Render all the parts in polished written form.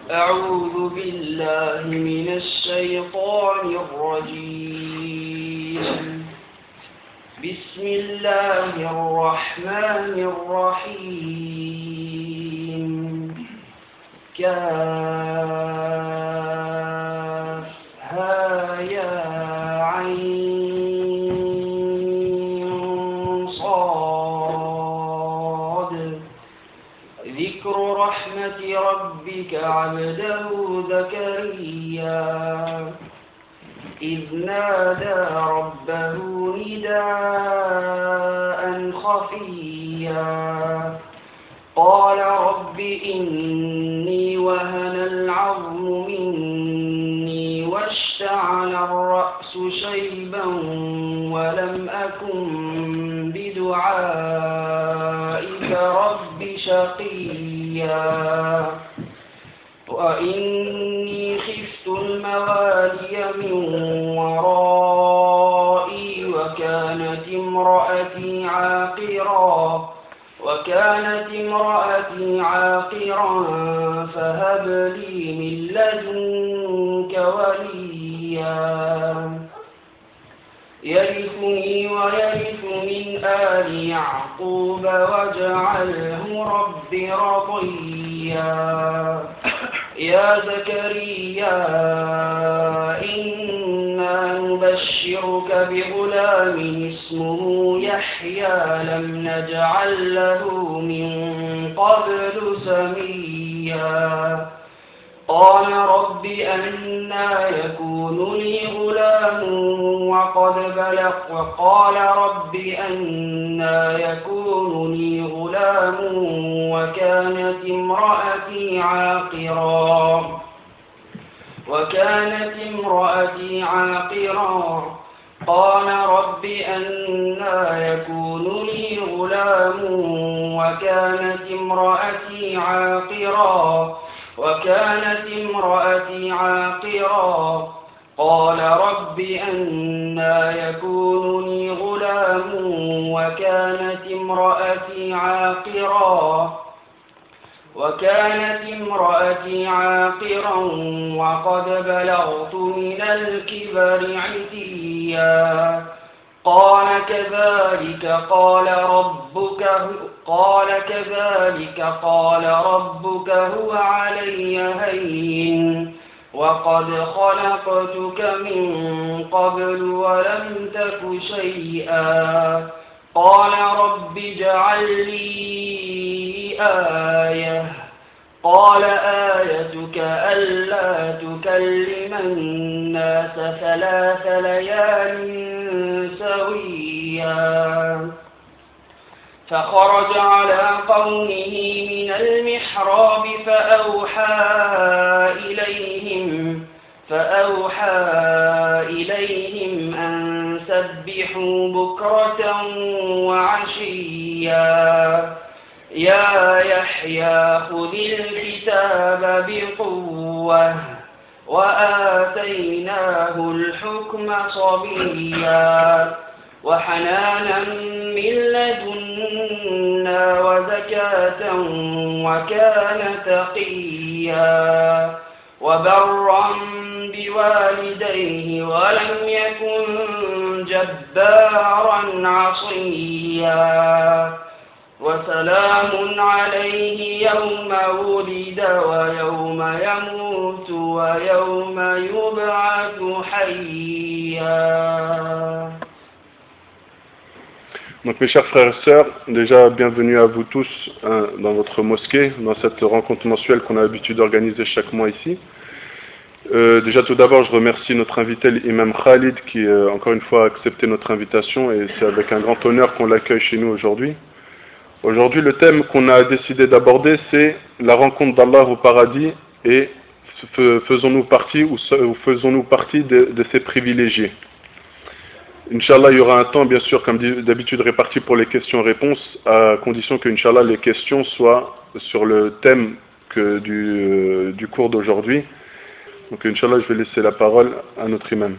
أعوذ بالله من الشيطان الرجيم. بسم الله الرحمن الرحيم. كافها يا عين صاد. ذكر رحمة ربك عبده زكريا إذ نادى ربه نداء خفيا قال رب إني وهن العظم مني واشتعل الرأس شيبا ولم أكن بدعائك رب شقيا وإني خفت الموالي من ورائي وكانت امرأتي عاقرا فهب لي من لدنك وليا يرثني ويرث من آل يعقوب واجعله رب رضيا يا زكريا إنا نبشرك بغلام اسمه يحيى لم نجعل له من قبل سميا قال رب أنى يكون لي غلام وقد وقال رب أنى يكون لي غلام وكانت امرأتي عاقرا قال رب أنى يكون لي غلام وكانت امرأتي عاقرا قال رب أنى يكون لي غلام وكانت امرأتي عاقرا وقد بلغت من الكبر عتيا قال كذلك قال ربك هو علي هين وقد خلقتك من قبل ولم تك شيئا قال رب اجعل لي آية قال آيتك ألا تكلم الناس 3 ليال سويا فخرج على قومه من المحراب فأوحى إليهم أن سبحوا بكرة وعشيا يا يحيى خذ الكتاب بقوة وآتيناه الحكم صبيا وحنانا من لدنا وزكاة وكان تقيا وبرا بوالديه ولم يكن جبارا عصيا وسلام عليه يوم ولد ويوم يموت ويوم يبعث حيا. Donc mes chers frères et sœurs, déjà bienvenue à vous tous dans votre mosquée, dans cette rencontre mensuelle qu'on a l'habitude d'organiser chaque mois ici. Déjà tout d'abord je remercie notre invité l'imam Khalid qui encore une fois a accepté notre invitation et c'est avec un grand honneur qu'on l'accueille chez nous aujourd'hui. Aujourd'hui le thème qu'on a décidé d'aborder c'est la rencontre d'Allah au paradis et faisons-nous partie de ces privilégiés. Inch'Allah, il y aura un temps, bien sûr, comme d'habitude, réparti pour les questions-réponses, à condition que, Inch'Allah, les questions soient sur le thème du cours d'aujourd'hui. Donc, Inch'Allah, je vais laisser la parole à notre imam.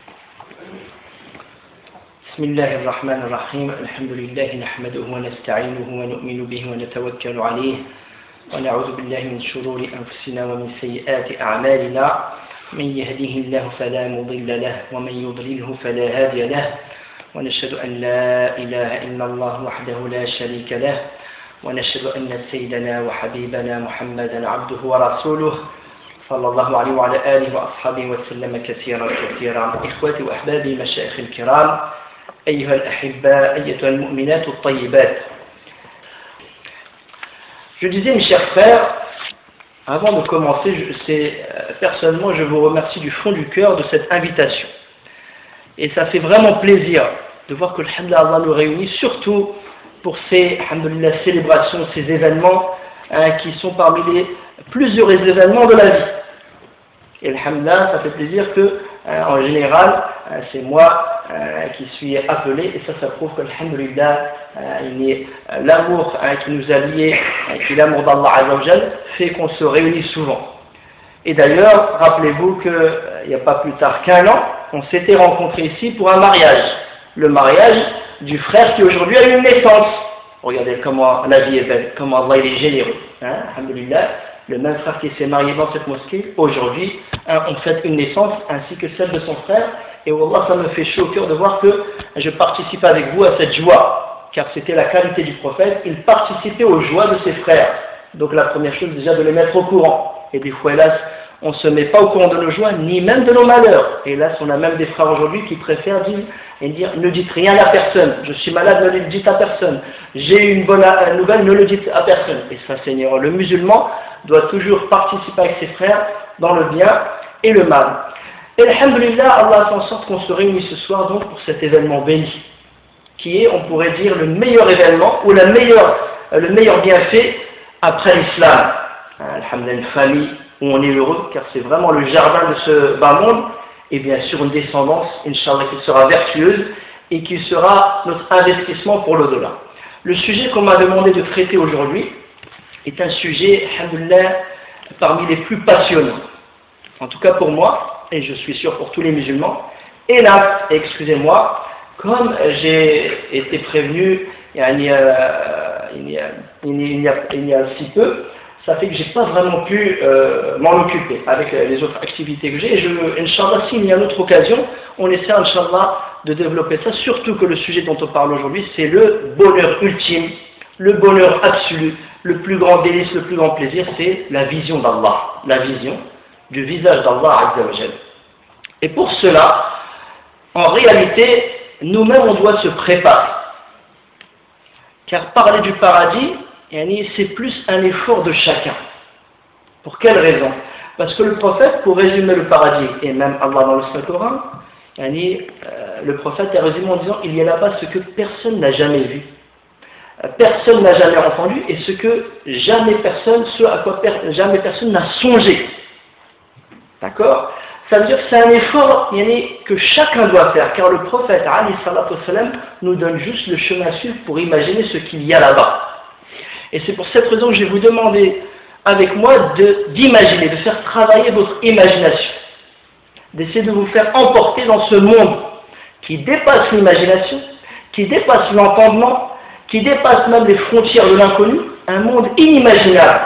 Bismillah ar-Rahman ar-Rahim. Alhamdulillah, nahmaduhu wa nasta'inuhu wa nu'minu bihi wa natawakkalu alayhi. ونعوذ بالله من شرور أنفسنا ومن سيئات أعمالنا من يهده الله فلا مضل له ومن يضلله فلا هادي له ونشهد أن لا إله إلا الله وحده لا شريك له ونشهد أن سيدنا وحبيبنا محمدا عبده ورسوله صلى الله عليه وعلى آله وأصحابه وسلم كثيرا كثيرا. إخوتي وأحبابي مشايخ الكرام أيها الأحباء أيتها المؤمنات الطيبات. Je disais, mes chers frères, avant de commencer, personnellement, je vous remercie du fond du cœur de cette invitation. Et ça fait vraiment plaisir de voir que Allah nous réunit, surtout pour ces célébrations, ces événements qui sont parmi les plus heureux événements de la vie. Et alhamdulillah, ça fait plaisir que, en général, c'est moi qui suis appelé, et ça prouve que alhamdulillah, l'amour qui nous a liés, qui est l'amour d'Allah Azza wa Jal, fait qu'on se réunit souvent. Et d'ailleurs, rappelez-vous qu'il n'y a pas plus tard qu'1 an, on s'était rencontrés ici pour un mariage. Le mariage du frère qui aujourd'hui a eu une naissance. Regardez comment la vie est belle, comment Allah il est généreux. Alhamdulillah, le même frère qui s'est marié dans cette mosquée, aujourd'hui, on fête une naissance ainsi que celle de son frère. Et wallah, ça me fait chaud au cœur de voir que je participe avec vous à cette joie, car c'était la qualité du prophète, il participait aux joies de ses frères. Donc la première chose déjà de les mettre au courant. Et des fois hélas, on ne se met pas au courant de nos joies, ni même de nos malheurs. Et hélas, on a même des frères aujourd'hui qui préfèrent dire ne dites rien à personne, je suis malade, ne le dites à personne, j'ai une bonne nouvelle, ne le dites à personne. Et ça, Seigneur, le musulman doit toujours participer avec ses frères dans le bien et le mal. Et alhamdulillah, Allah a fait en sorte qu'on se réunit ce soir donc pour cet événement béni, qui est, on pourrait dire, le meilleur événement ou le meilleur bienfait après l'islam. Alhamdulillah, une famille où on est heureux, car c'est vraiment le jardin de ce bas monde, et bien sûr une descendance, Inch'Allah, qui sera vertueuse et qui sera notre investissement pour l'au-delà. Le sujet qu'on m'a demandé de traiter aujourd'hui est un sujet, alhamdulillah, parmi les plus passionnants. En tout cas pour moi, et je suis sûr pour tous les musulmans. Et là, excusez-moi, comme j'ai été prévenu il y a si peu, ça fait que je n'ai pas vraiment pu m'en occuper avec les autres activités que j'ai. Et Inch'Allah, s'il y a une autre occasion, on essaie, Inch'Allah, de développer ça, surtout que le sujet dont on parle aujourd'hui, c'est le bonheur ultime, le bonheur absolu, le plus grand délice, le plus grand plaisir, c'est la vision d'Allah, la vision du visage d'Allah Azza wa Jal. Et pour cela, en réalité, nous-mêmes, on doit se préparer. Car parler du paradis, c'est plus un effort de chacun. Pour quelle raison? Parce que le prophète, pour résumer le paradis, et même Allah dans le Saint-Coran, le prophète a résumé en disant, il y a là-bas ce que personne n'a jamais vu, personne n'a jamais entendu, et ce à quoi jamais personne n'a songé. D'accord? Ça veut dire que c'est un effort que chacun doit faire, car le prophète nous donne juste le chemin à suivre pour imaginer ce qu'il y a là-bas. Et c'est pour cette raison que je vais vous demander avec moi d'imaginer, de faire travailler votre imagination, d'essayer de vous faire emporter dans ce monde qui dépasse l'imagination, qui dépasse l'entendement, qui dépasse même les frontières de l'inconnu, un monde inimaginable.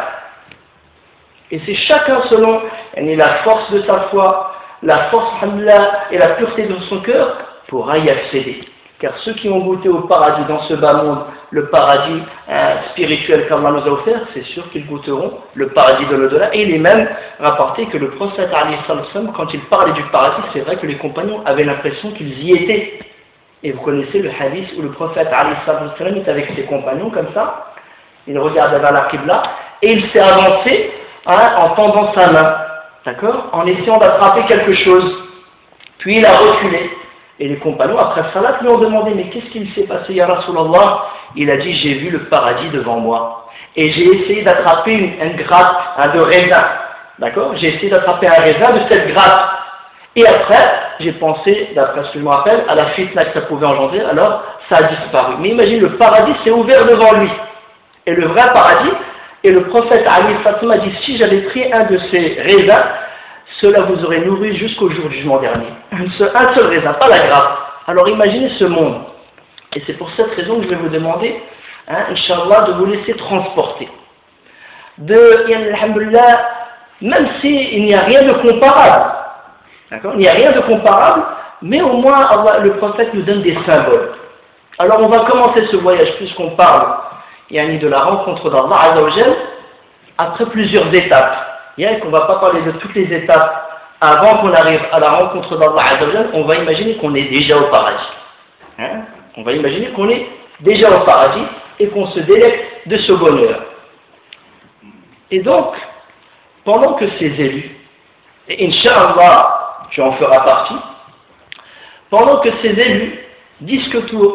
Et c'est chacun selon la force de sa foi, la force et la pureté de son cœur pourra y accéder. Car ceux qui ont goûté au paradis dans ce bas monde, le paradis spirituel qu'Allah nous a offert, c'est sûr qu'ils goûteront le paradis de l'au-delà. Et il est même rapporté que le prophète, quand il parlait du paradis, c'est vrai que les compagnons avaient l'impression qu'ils y étaient. Et vous connaissez le hadith où le prophète est avec ses compagnons comme ça, il regardait vers la Qibla, et il s'est avancé en tendant sa main, d'accord, en essayant d'attraper quelque chose. Puis il a reculé. Et les compagnons, après salat, lui ont demandé, mais qu'est-ce qu'il s'est passé, ya Rasulallah? Il a dit, j'ai vu le paradis devant moi. Et j'ai essayé d'attraper une grappe de raisin. D'accord? J'ai essayé d'attraper un raisin de cette grappe. Et après, j'ai pensé, d'après ce que je me rappelle, à la fitna que ça pouvait engendrer, alors ça a disparu. Mais imagine, le paradis s'est ouvert devant lui. Et le vrai paradis, et le prophète Ali Fatima a dit, si j'avais pris un de ces raisins, cela vous aurait nourri jusqu'au jour du jugement dernier. Un seul raisin, pas la grappe. Alors imaginez ce monde. Et c'est pour cette raison que je vais vous demander, Inch'Allah, de vous laisser transporter. alhamdoulilah, même s'il n'y a rien de comparable, d'accord, il n'y a rien de comparable, mais au moins le prophète nous donne des symboles. Alors on va commencer ce voyage, puisqu'on parle de la rencontre d'Allah Azza wa Jal, après plusieurs étapes. On ne va pas parler de toutes les étapes avant qu'on arrive à la rencontre d'Allah Azza wa Jal, on va imaginer qu'on est déjà au paradis. On va imaginer qu'on est déjà au paradis et qu'on se délecte de ce bonheur. Et donc, pendant que ces élus, et Inch'Allah, tu en feras partie, pendant que ces élus discuteront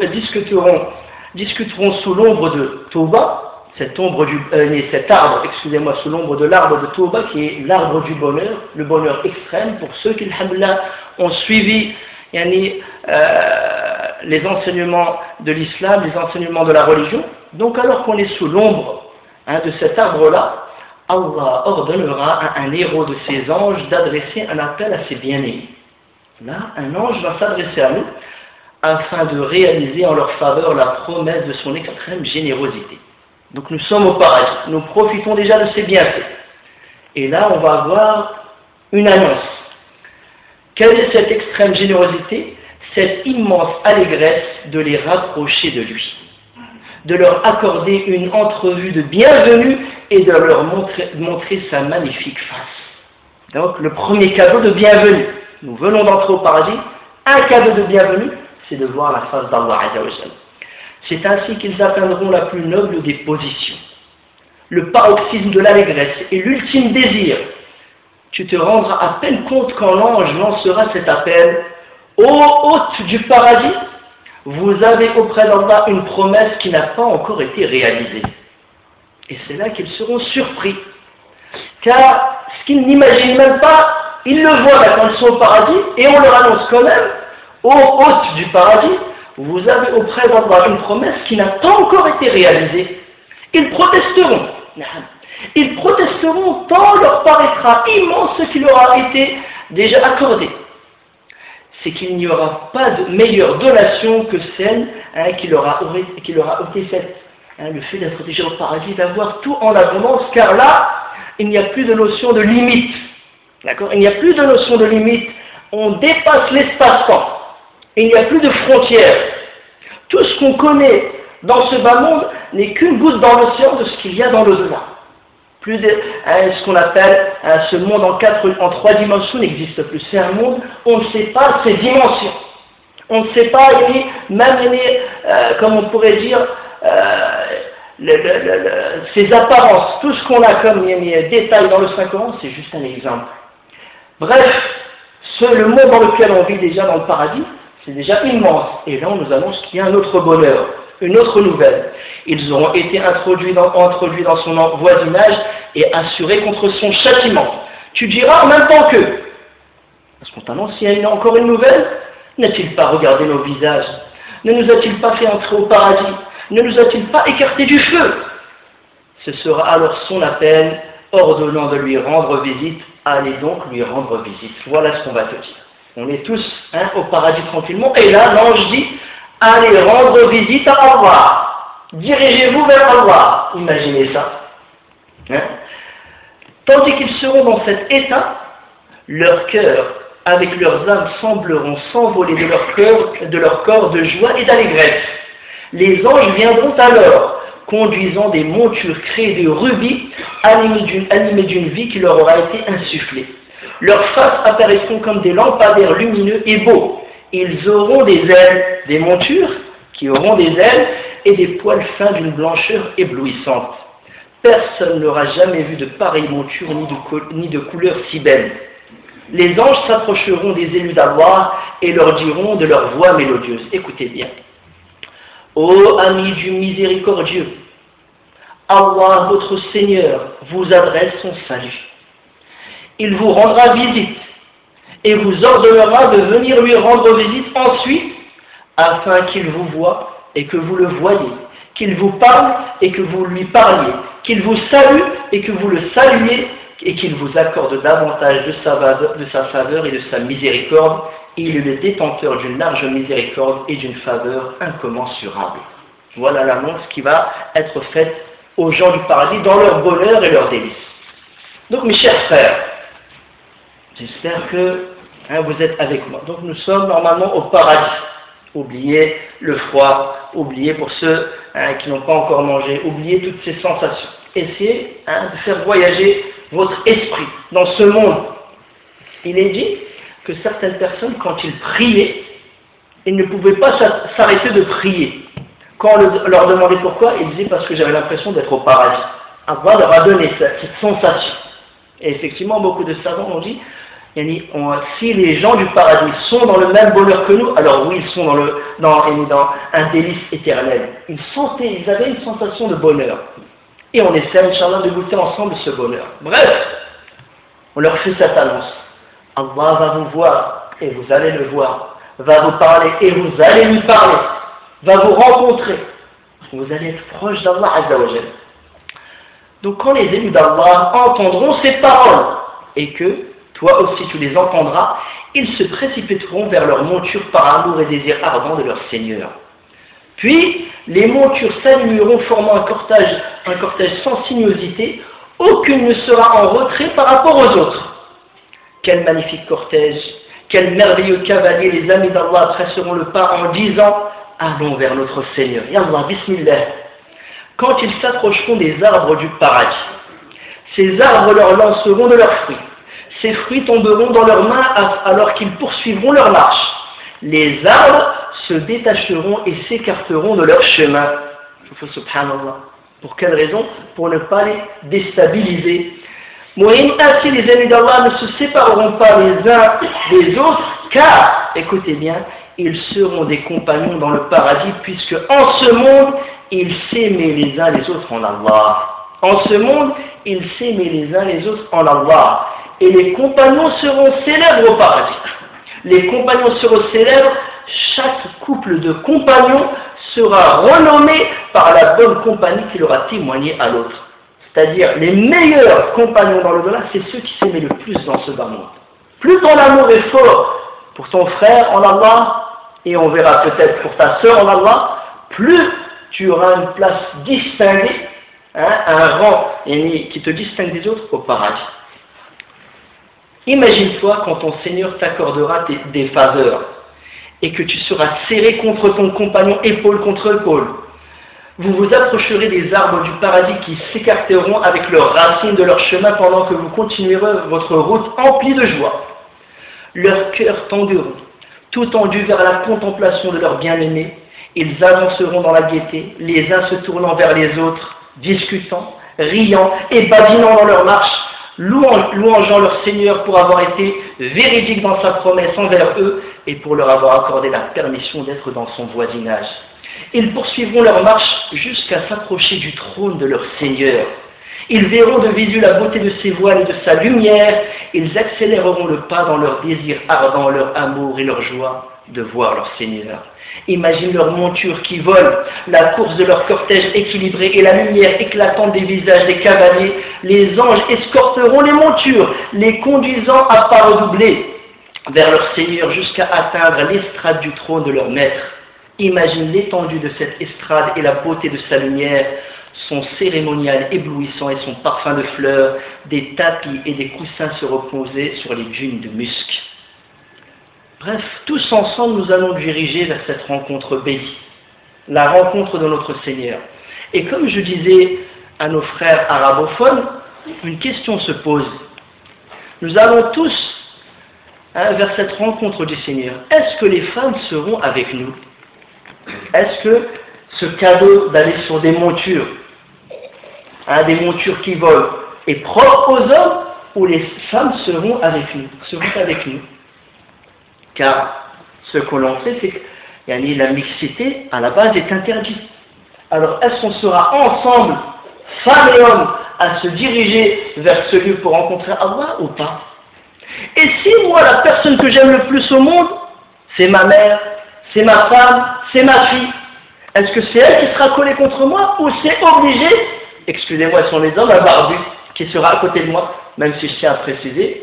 sous l'ombre de Touba, cet arbre, excusez-moi, sous l'ombre de l'arbre de Touba, qui est l'arbre du bonheur, le bonheur extrême, pour ceux qui, alhamdoulilah, ont suivi les enseignements de l'islam, les enseignements de la religion. Donc alors qu'on est sous l'ombre de cet arbre-là, Allah ordonnera à un héros de ses anges d'adresser un appel à ses bien-aimés. Là, un ange va s'adresser à nous afin de réaliser en leur faveur la promesse de son extrême générosité. Donc nous sommes au paradis, nous profitons déjà de ses bienfaits. Et là, on va avoir une annonce. Quelle est cette extrême générosité? Cette immense allégresse de les rapprocher de lui, de leur accorder une entrevue de bienvenue et de leur montrer sa magnifique face. Donc le premier cadeau de bienvenue, nous venons d'entrer au paradis, un cadeau de bienvenue, c'est de voir la face d'Allah Azza wa Jal. C'est ainsi qu'ils atteindront la plus noble des positions, le paroxysme de l'allégresse et l'ultime désir. Tu te rendras à peine compte quand l'ange lancera cet appel: ô hôtes du paradis, vous avez auprès d'Allah une promesse qui n'a pas encore été réalisée. Et c'est là qu'ils seront surpris, car ce qu'ils n'imaginent même pas, ils le voient là quand ils sont au paradis, et on leur annonce quand même: ô hôtes du paradis, vous avez auprès d'Allah une promesse qui n'a pas encore été réalisée. Ils protesteront. Ils protesteront tant leur paraîtra immense ce qui leur a été déjà accordé. C'est qu'il n'y aura pas de meilleure donation que celle qui leur a été faite. Le fait d'être déjà au paradis, d'avoir tout en abondance, car là, il n'y a plus de notion de limite. D'accord ? Il n'y a plus de notion de limite. On dépasse l'espace-temps. Il n'y a plus de frontières. Tout ce qu'on connaît dans ce bas monde n'est qu'une goutte dans l'océan de ce qu'il y a dans l'au-delà. Plus de ce qu'on appelle ce monde en 3 dimensions n'existe plus. C'est un monde, on ne sait pas ses dimensions. On ne sait pas, même comme on pourrait dire, ses apparences. Tout ce qu'on a comme détails dans le Saint-Coran, c'est juste un exemple. Bref, le monde dans lequel on vit déjà dans le paradis, c'est déjà immense. Et là, on nous annonce qu'il y a un autre bonheur, une autre nouvelle. Ils auront été introduits dans son voisinage et assurés contre son châtiment. Tu diras en même temps que, parce qu'on t'annonce qu'il y a encore une nouvelle, n'a-t-il pas regardé nos visages? Ne nous a-t-il pas fait entrer au paradis? Ne nous a-t-il pas écarté du feu? Ce sera alors son appel, ordonnant de lui rendre visite. Allez donc lui rendre visite. Voilà ce qu'on va te dire. On est tous au paradis tranquillement. Et là, l'ange dit: allez rendre visite à Allah. Dirigez-vous vers Allah. Imaginez ça. Tandis qu'ils seront dans cet état, leurs cœurs, avec leurs âmes, sembleront s'envoler de leur corps de joie et d'allégresse. Les anges viendront alors, conduisant des montures créées de rubis, animées d'une vie qui leur aura été insufflée. Leurs faces apparaîtront comme des lampadaires lumineux et beaux. Ils auront des ailes, des montures qui auront des ailes et des poils fins d'une blancheur éblouissante. Personne n'aura jamais vu de pareille monture ni de couleur si belle. Les anges s'approcheront des élus d'Allah et leur diront de leur voix mélodieuse. Écoutez bien. Ô amis du miséricordieux, Allah, votre Seigneur, vous adresse son salut. Il vous rendra visite et vous ordonnera de venir lui rendre visite ensuite, afin qu'il vous voie et que vous le voyez, qu'il vous parle et que vous lui parliez, qu'il vous salue et que vous le saluiez, et qu'il vous accorde davantage de sa faveur et de sa miséricorde. Il est le détenteur d'une large miséricorde et d'une faveur incommensurable. Voilà l'annonce qui va être faite aux gens du paradis dans leur bonheur et leurs délices. Donc mes chers frères, j'espère que vous êtes avec moi. Donc nous sommes normalement au paradis. Oubliez le froid, oubliez pour ceux qui n'ont pas encore mangé, oubliez toutes ces sensations. Essayez de faire voyager votre esprit dans ce monde. Il est dit que certaines personnes, quand ils priaient, ils ne pouvaient pas s'arrêter de prier. Quand on leur demandait pourquoi, ils disaient parce que j'avais l'impression d'être au paradis. Allah leur a donné cette sensation. Et effectivement, beaucoup de savants ont dit, si les gens du paradis sont dans le même bonheur que nous, alors oui, ils sont dans un délice éternel. Ils avaient une sensation de bonheur. Et on essaie, Inch'Allah, de goûter ensemble ce bonheur. Bref, on leur fait cette annonce. Allah va vous voir et vous allez le voir. Va vous parler et vous allez lui parler. Va vous rencontrer. Vous allez être proche d'Allah Azza wa Jal. Donc quand les élus d'Allah entendront ces paroles et que toi aussi tu les entendras, ils se précipiteront vers leur monture par amour et désir ardent de leur Seigneur. Puis les montures s'aligneront formant un cortège sans sinuosité, aucune ne sera en retrait par rapport aux autres. Quel magnifique cortège, quel merveilleux cavalier les amis d'Allah tresseront le pas en disant « Allons vers notre Seigneur ». Yallah, bismillah. Quand ils s'approcheront des arbres du paradis, ces arbres leur lanceront de leurs fruits. Ces fruits tomberont dans leurs mains alors qu'ils poursuivront leur marche. Les arbres se détacheront et s'écarteront de leur chemin. Subhanallah. Pour quelle raison? Pour ne pas les déstabiliser. Ainsi les amis d'Allah ne se sépareront pas les uns des autres, car, écoutez bien, ils seront des compagnons dans le paradis, puisque en ce monde, ils s'aimaient les uns les autres en Allah. En ce monde, ils s'aimaient les uns les autres en Allah. Et les compagnons seront célèbres au paradis. Les compagnons seront célèbres, chaque couple de compagnons sera renommé par la bonne compagnie qu'il aura témoigné à l'autre. C'est-à-dire, les meilleurs compagnons dans le delà, c'est ceux qui s'aimaient le plus dans ce bas monde. Plus ton amour est fort pour ton frère en Allah, et on verra peut-être pour ta sœur en Allah, plus tu auras une place distinguée, un rang qui te distingue des autres au paradis. Imagine-toi quand ton Seigneur t'accordera des faveurs et que tu seras serré contre ton compagnon épaule contre épaule. Vous vous approcherez des arbres du paradis qui s'écarteront avec leurs racines de leur chemin pendant que vous continuerez votre route emplie de joie. Leurs cœurs tenderont, tout tendus vers la contemplation de leur bien-aimé. Ils avanceront dans la gaieté, les uns se tournant vers les autres, discutant, riant et badinant dans leur marche, louangeant leur Seigneur pour avoir été véridique dans sa promesse envers eux et pour leur avoir accordé la permission d'être dans son voisinage. Ils poursuivront leur marche jusqu'à s'approcher du trône de leur Seigneur. Ils verront de visu la beauté de ses voiles et de sa lumière. Ils accéléreront le pas dans leur désir ardent, leur amour et leur joie de voir leur Seigneur. Imagine leur monture qui vole, la course de leur cortège équilibré et la lumière éclatante des visages des cavaliers. Les anges escorteront les montures, les conduisant à pas redoublés vers leur Seigneur jusqu'à atteindre l'estrade du trône de leur maître. Imagine l'étendue de cette estrade et la beauté de sa lumière, son cérémonial éblouissant et son parfum de fleurs, des tapis et des coussins se reposer sur les dunes de musc. Bref, tous ensemble nous allons diriger vers cette rencontre bénie, la rencontre de notre Seigneur. Et comme je disais à nos frères arabophones, une question se pose. Nous allons tous vers cette rencontre du Seigneur. Est-ce que les femmes seront avec nous? Est-ce que ce cadeau d'aller sur des montures qui volent, est propre aux hommes ou les femmes seront avec nous? Car ce que l'on sait, c'est que la mixité à la base est interdite. Alors est-ce qu'on sera ensemble, femmes et hommes, à se diriger vers ce lieu pour rencontrer Allah ou pas? Et si moi, la personne que j'aime le plus au monde, c'est ma mère, c'est ma femme, c'est ma fille, est-ce que c'est elle qui sera collée contre moi ou c'est obligé, excusez-moi, ce sont les hommes, un barbu qui sera à côté de moi, même si je tiens à préciser,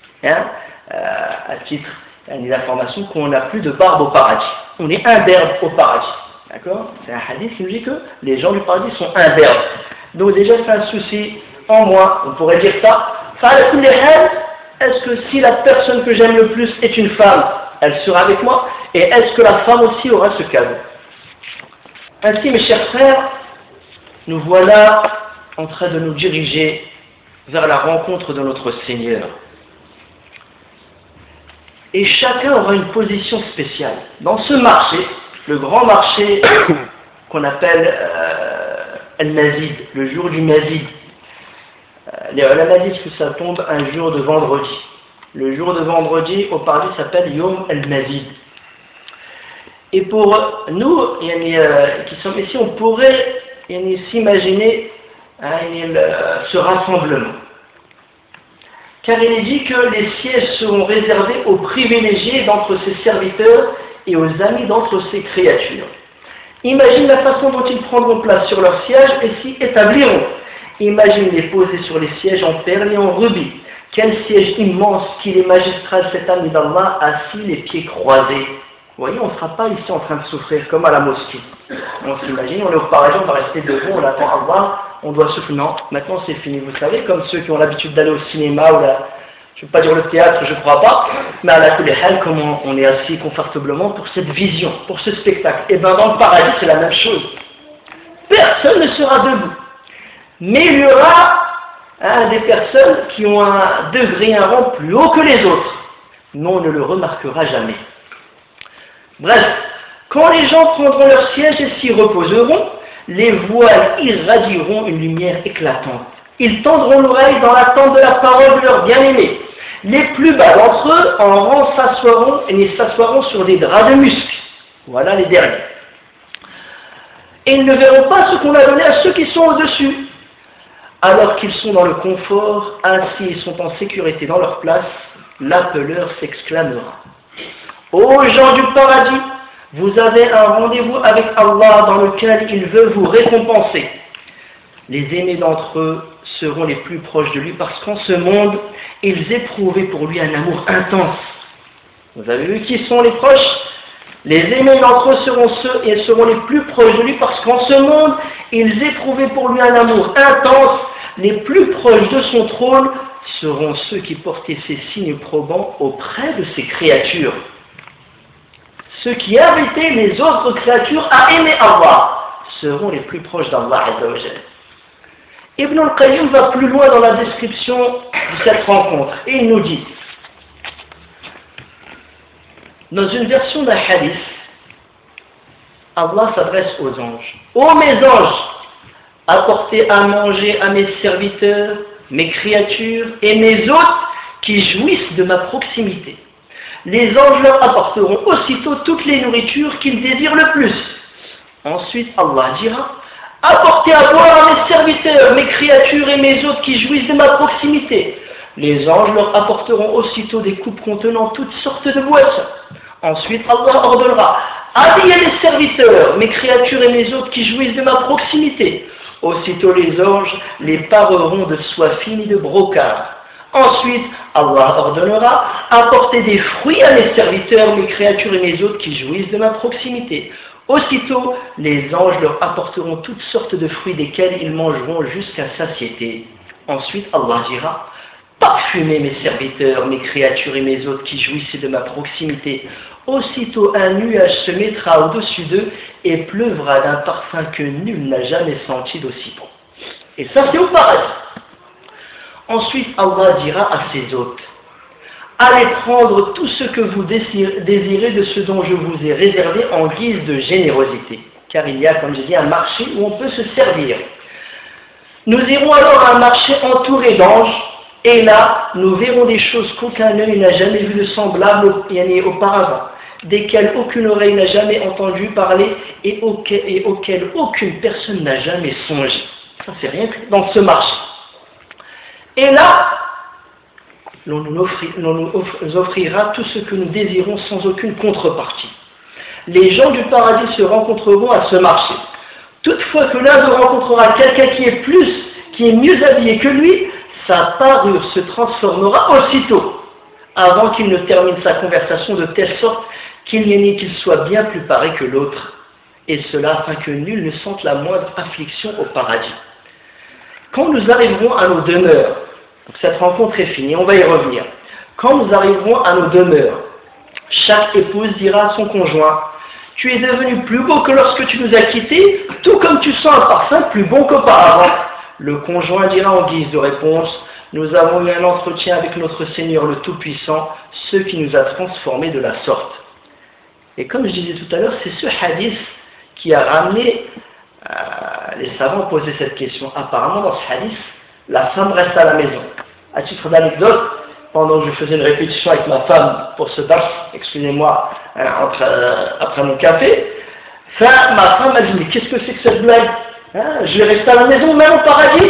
à titre d'information, qu'on n'a plus de barbe au paradis. On est imberbe au paradis. D'accord? C'est un hadith qui nous dit que les gens du paradis sont imberbes. Donc déjà c'est un souci en moi, on pourrait dire ça. Est-ce que si la personne que j'aime le plus est une femme, elle sera avec moi? Et est-ce que la femme aussi aura ce cadeau? Ainsi, mes chers frères, nous voilà en train de nous diriger vers la rencontre de notre Seigneur. Et chacun aura une position spéciale. Dans ce marché, le grand marché qu'on appelle Al-Mazid, le jour du Mazid. Les ulama disent que ça tombe un jour de vendredi. Le jour de vendredi au paradis s'appelle Yom Al-Mazid. Et pour nous, qui sommes ici, on pourrait s'imaginer ce rassemblement. Car il est dit que les sièges seront réservés aux privilégiés d'entre ses serviteurs et aux amis d'entre ses créatures. Imagine la façon dont ils prendront place sur leurs sièges et s'y établiront. Imagine les poser sur les sièges en perles et en rubis. Quel siège immense qu'il est magistral cet ami d'Allah, assis les pieds croisés. Vous voyez, on ne sera pas ici en train de souffrir comme à la mosquée. On s'imagine, on est au paradis, on va rester debout, on attend Allah, on doit souffler. Non, maintenant c'est fini. Vous savez, comme ceux qui ont l'habitude d'aller au cinéma ou je ne veux pas dire le théâtre, je ne crois pas, mais à la Kulihal, comment on est assis confortablement pour cette vision, pour ce spectacle. Et bien dans le paradis, c'est la même chose. Personne ne sera debout. Mais il y aura des personnes qui ont un degré, un rang plus haut que les autres. Mais on ne le remarquera jamais. Bref, quand les gens prendront leur siège et s'y reposeront, les voiles irradieront une lumière éclatante. Ils tendront l'oreille dans l'attente de la parole de leur bien-aimé. Les plus bas d'entre eux en rang s'assoiront sur des draps de musc. Voilà les derniers. Et ils ne verront pas ce qu'on a donné à ceux qui sont au-dessus. Alors qu'ils sont dans le confort, ainsi ils sont en sécurité dans leur place, l'appeleur s'exclamera. Ô gens du paradis, vous avez un rendez-vous avec Allah dans lequel il veut vous récompenser. Les aimés d'entre eux seront les plus proches de lui parce qu'en ce monde, ils éprouvaient pour lui un amour intense. Vous avez vu qui sont les proches? Les aimés d'entre eux seront ceux et seront les plus proches de lui parce qu'en ce monde, ils éprouvaient pour lui un amour intense. Les plus proches de son trône seront ceux qui portaient ces signes probants auprès de ses créatures. Ceux qui invitaient les autres créatures à aimer Allah seront les plus proches d'Allah Azza wa Jalla. Ibn al-Qayyim va plus loin dans la description de cette rencontre et il nous dit, dans une version d'un hadith, Allah s'adresse aux anges. Ô mes anges, apportez à manger à mes serviteurs, mes créatures et mes hôtes qui jouissent de ma proximité. Les anges leur apporteront aussitôt toutes les nourritures qu'ils désirent le plus. Ensuite, Allah dira, apportez à boire à mes serviteurs, mes créatures et mes hôtes qui jouissent de ma proximité. Les anges leur apporteront aussitôt des coupes contenant toutes sortes de boissons. Ensuite, Allah ordonnera, habillez les serviteurs, mes créatures et mes hôtes qui jouissent de ma proximité. Aussitôt les anges les pareront de soie fine et de brocart. Ensuite, Allah ordonnera, apportez des fruits à mes serviteurs, mes créatures et mes hôtes qui jouissent de ma proximité. Aussitôt, les anges leur apporteront toutes sortes de fruits desquels ils mangeront jusqu'à satiété. Ensuite, Allah dira, parfumez mes serviteurs, mes créatures et mes hôtes qui jouissent de ma proximité. Aussitôt un nuage se mettra au-dessus d'eux et pleuvra d'un parfum que nul n'a jamais senti d'aussi bon. Et ça c'est au paradis. Ensuite Allah dira à ses hôtes, allez prendre tout ce que vous désirez de ce dont je vous ai réservé en guise de générosité. Car il y a, comme j'ai dit, un marché où on peut se servir. Nous irons alors à un marché entouré d'anges. Et là, nous verrons des choses qu'aucun œil n'a jamais vues de semblables auparavant, desquelles aucune oreille n'a jamais entendu parler et auxquelles aucune personne n'a jamais songé. Ça, c'est rien que dans ce marché. Et là, l'on nous offrira tout ce que nous désirons sans aucune contrepartie. Les gens du paradis se rencontreront à ce marché. Toutefois que l'un d'eux rencontrera quelqu'un qui est mieux habillé que lui, sa parure se transformera aussitôt, avant qu'il ne termine sa conversation de telle sorte qu'il n'y en ait qu'il soit bien plus paré que l'autre, et cela afin que nul ne sente la moindre affliction au paradis. quand nous arriverons à nos demeures, donc cette rencontre est finie, on va y revenir. Quand nous arriverons à nos demeures, chaque épouse dira à son conjoint: tu es devenu plus beau que lorsque tu nous as quittés, tout comme tu sens un parfum plus bon qu'auparavant. Le conjoint dira en guise de réponse: nous avons eu un entretien avec notre Seigneur le Tout-Puissant, ce qui nous a transformés de la sorte. Et comme je disais tout à l'heure, c'est ce hadith qui a ramené, les savants posaient cette question. Apparemment, dans ce hadith, la femme reste à la maison. À titre d'anecdote, pendant que je faisais une répétition avec ma femme pour ce dars, excusez-moi, après mon café, ma femme m'a dit: mais qu'est-ce que c'est que cette blague, je vais rester à la maison, même au paradis.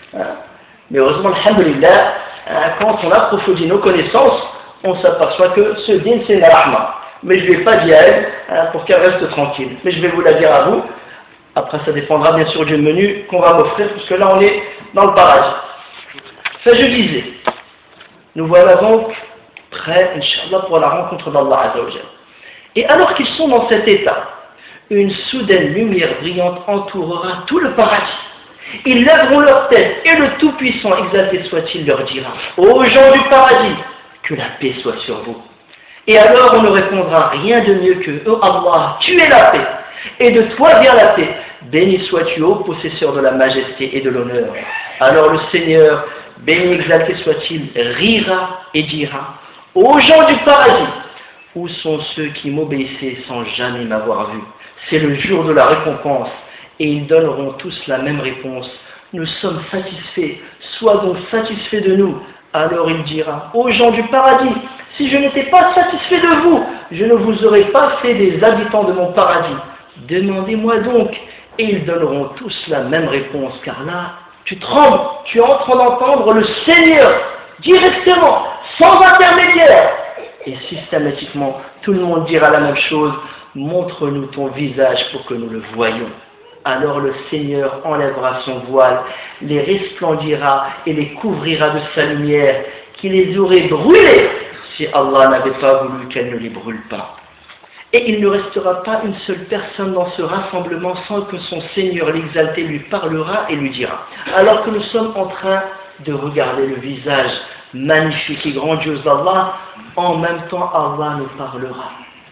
Mais heureusement, alhamdoulilah, quand on approfondit nos connaissances, on s'aperçoit que ce din c'est la rahma. Mais je ne vais pas dire à elle pour qu'elle reste tranquille. Mais je vais vous la dire à vous. Après, ça dépendra bien sûr du menu qu'on va m'offrir, puisque là on est dans le paradis. Ça, je disais, nous voilà donc prêts, Inch'Allah, pour la rencontre d'Allah Azza wa Jalla. Et alors qu'ils sont dans cet état, une soudaine lumière brillante entourera tout le paradis. Ils lèveront leur tête et le Tout-Puissant, exalté soit-il, leur dira: ô gens du paradis, que la paix soit sur vous. Et alors on ne répondra rien de mieux que: oh Allah, tu es la paix, et de toi vient la paix. Béni sois-tu, ô possesseur de la majesté et de l'honneur. Alors le Seigneur, béni exalté soit-il, rira et dira: ô gens du paradis, où sont ceux qui m'obéissaient sans jamais m'avoir vu? C'est le jour de la récompense. Et ils donneront tous la même réponse: nous sommes satisfaits, sois donc satisfait de nous. Alors il dira: ô gens du paradis, si je n'étais pas satisfait de vous, je ne vous aurais pas fait des habitants de mon paradis. Demandez-moi donc. Et ils donneront tous la même réponse, car là, tu trembles, tu es en train d'entendre le Seigneur directement, sans intermédiaire. Et systématiquement, tout le monde dira la même chose: montre-nous ton visage pour que nous le voyions. Alors le Seigneur enlèvera son voile, les resplendira et les couvrira de sa lumière, qui les aurait brûlés si Allah n'avait pas voulu qu'elle ne les brûle pas. Et il ne restera pas une seule personne dans ce rassemblement sans que son Seigneur l'exalté lui parlera et lui dira. Alors que nous sommes en train de regarder le visage magnifique et grandiose d'Allah, en même temps Allah nous parlera.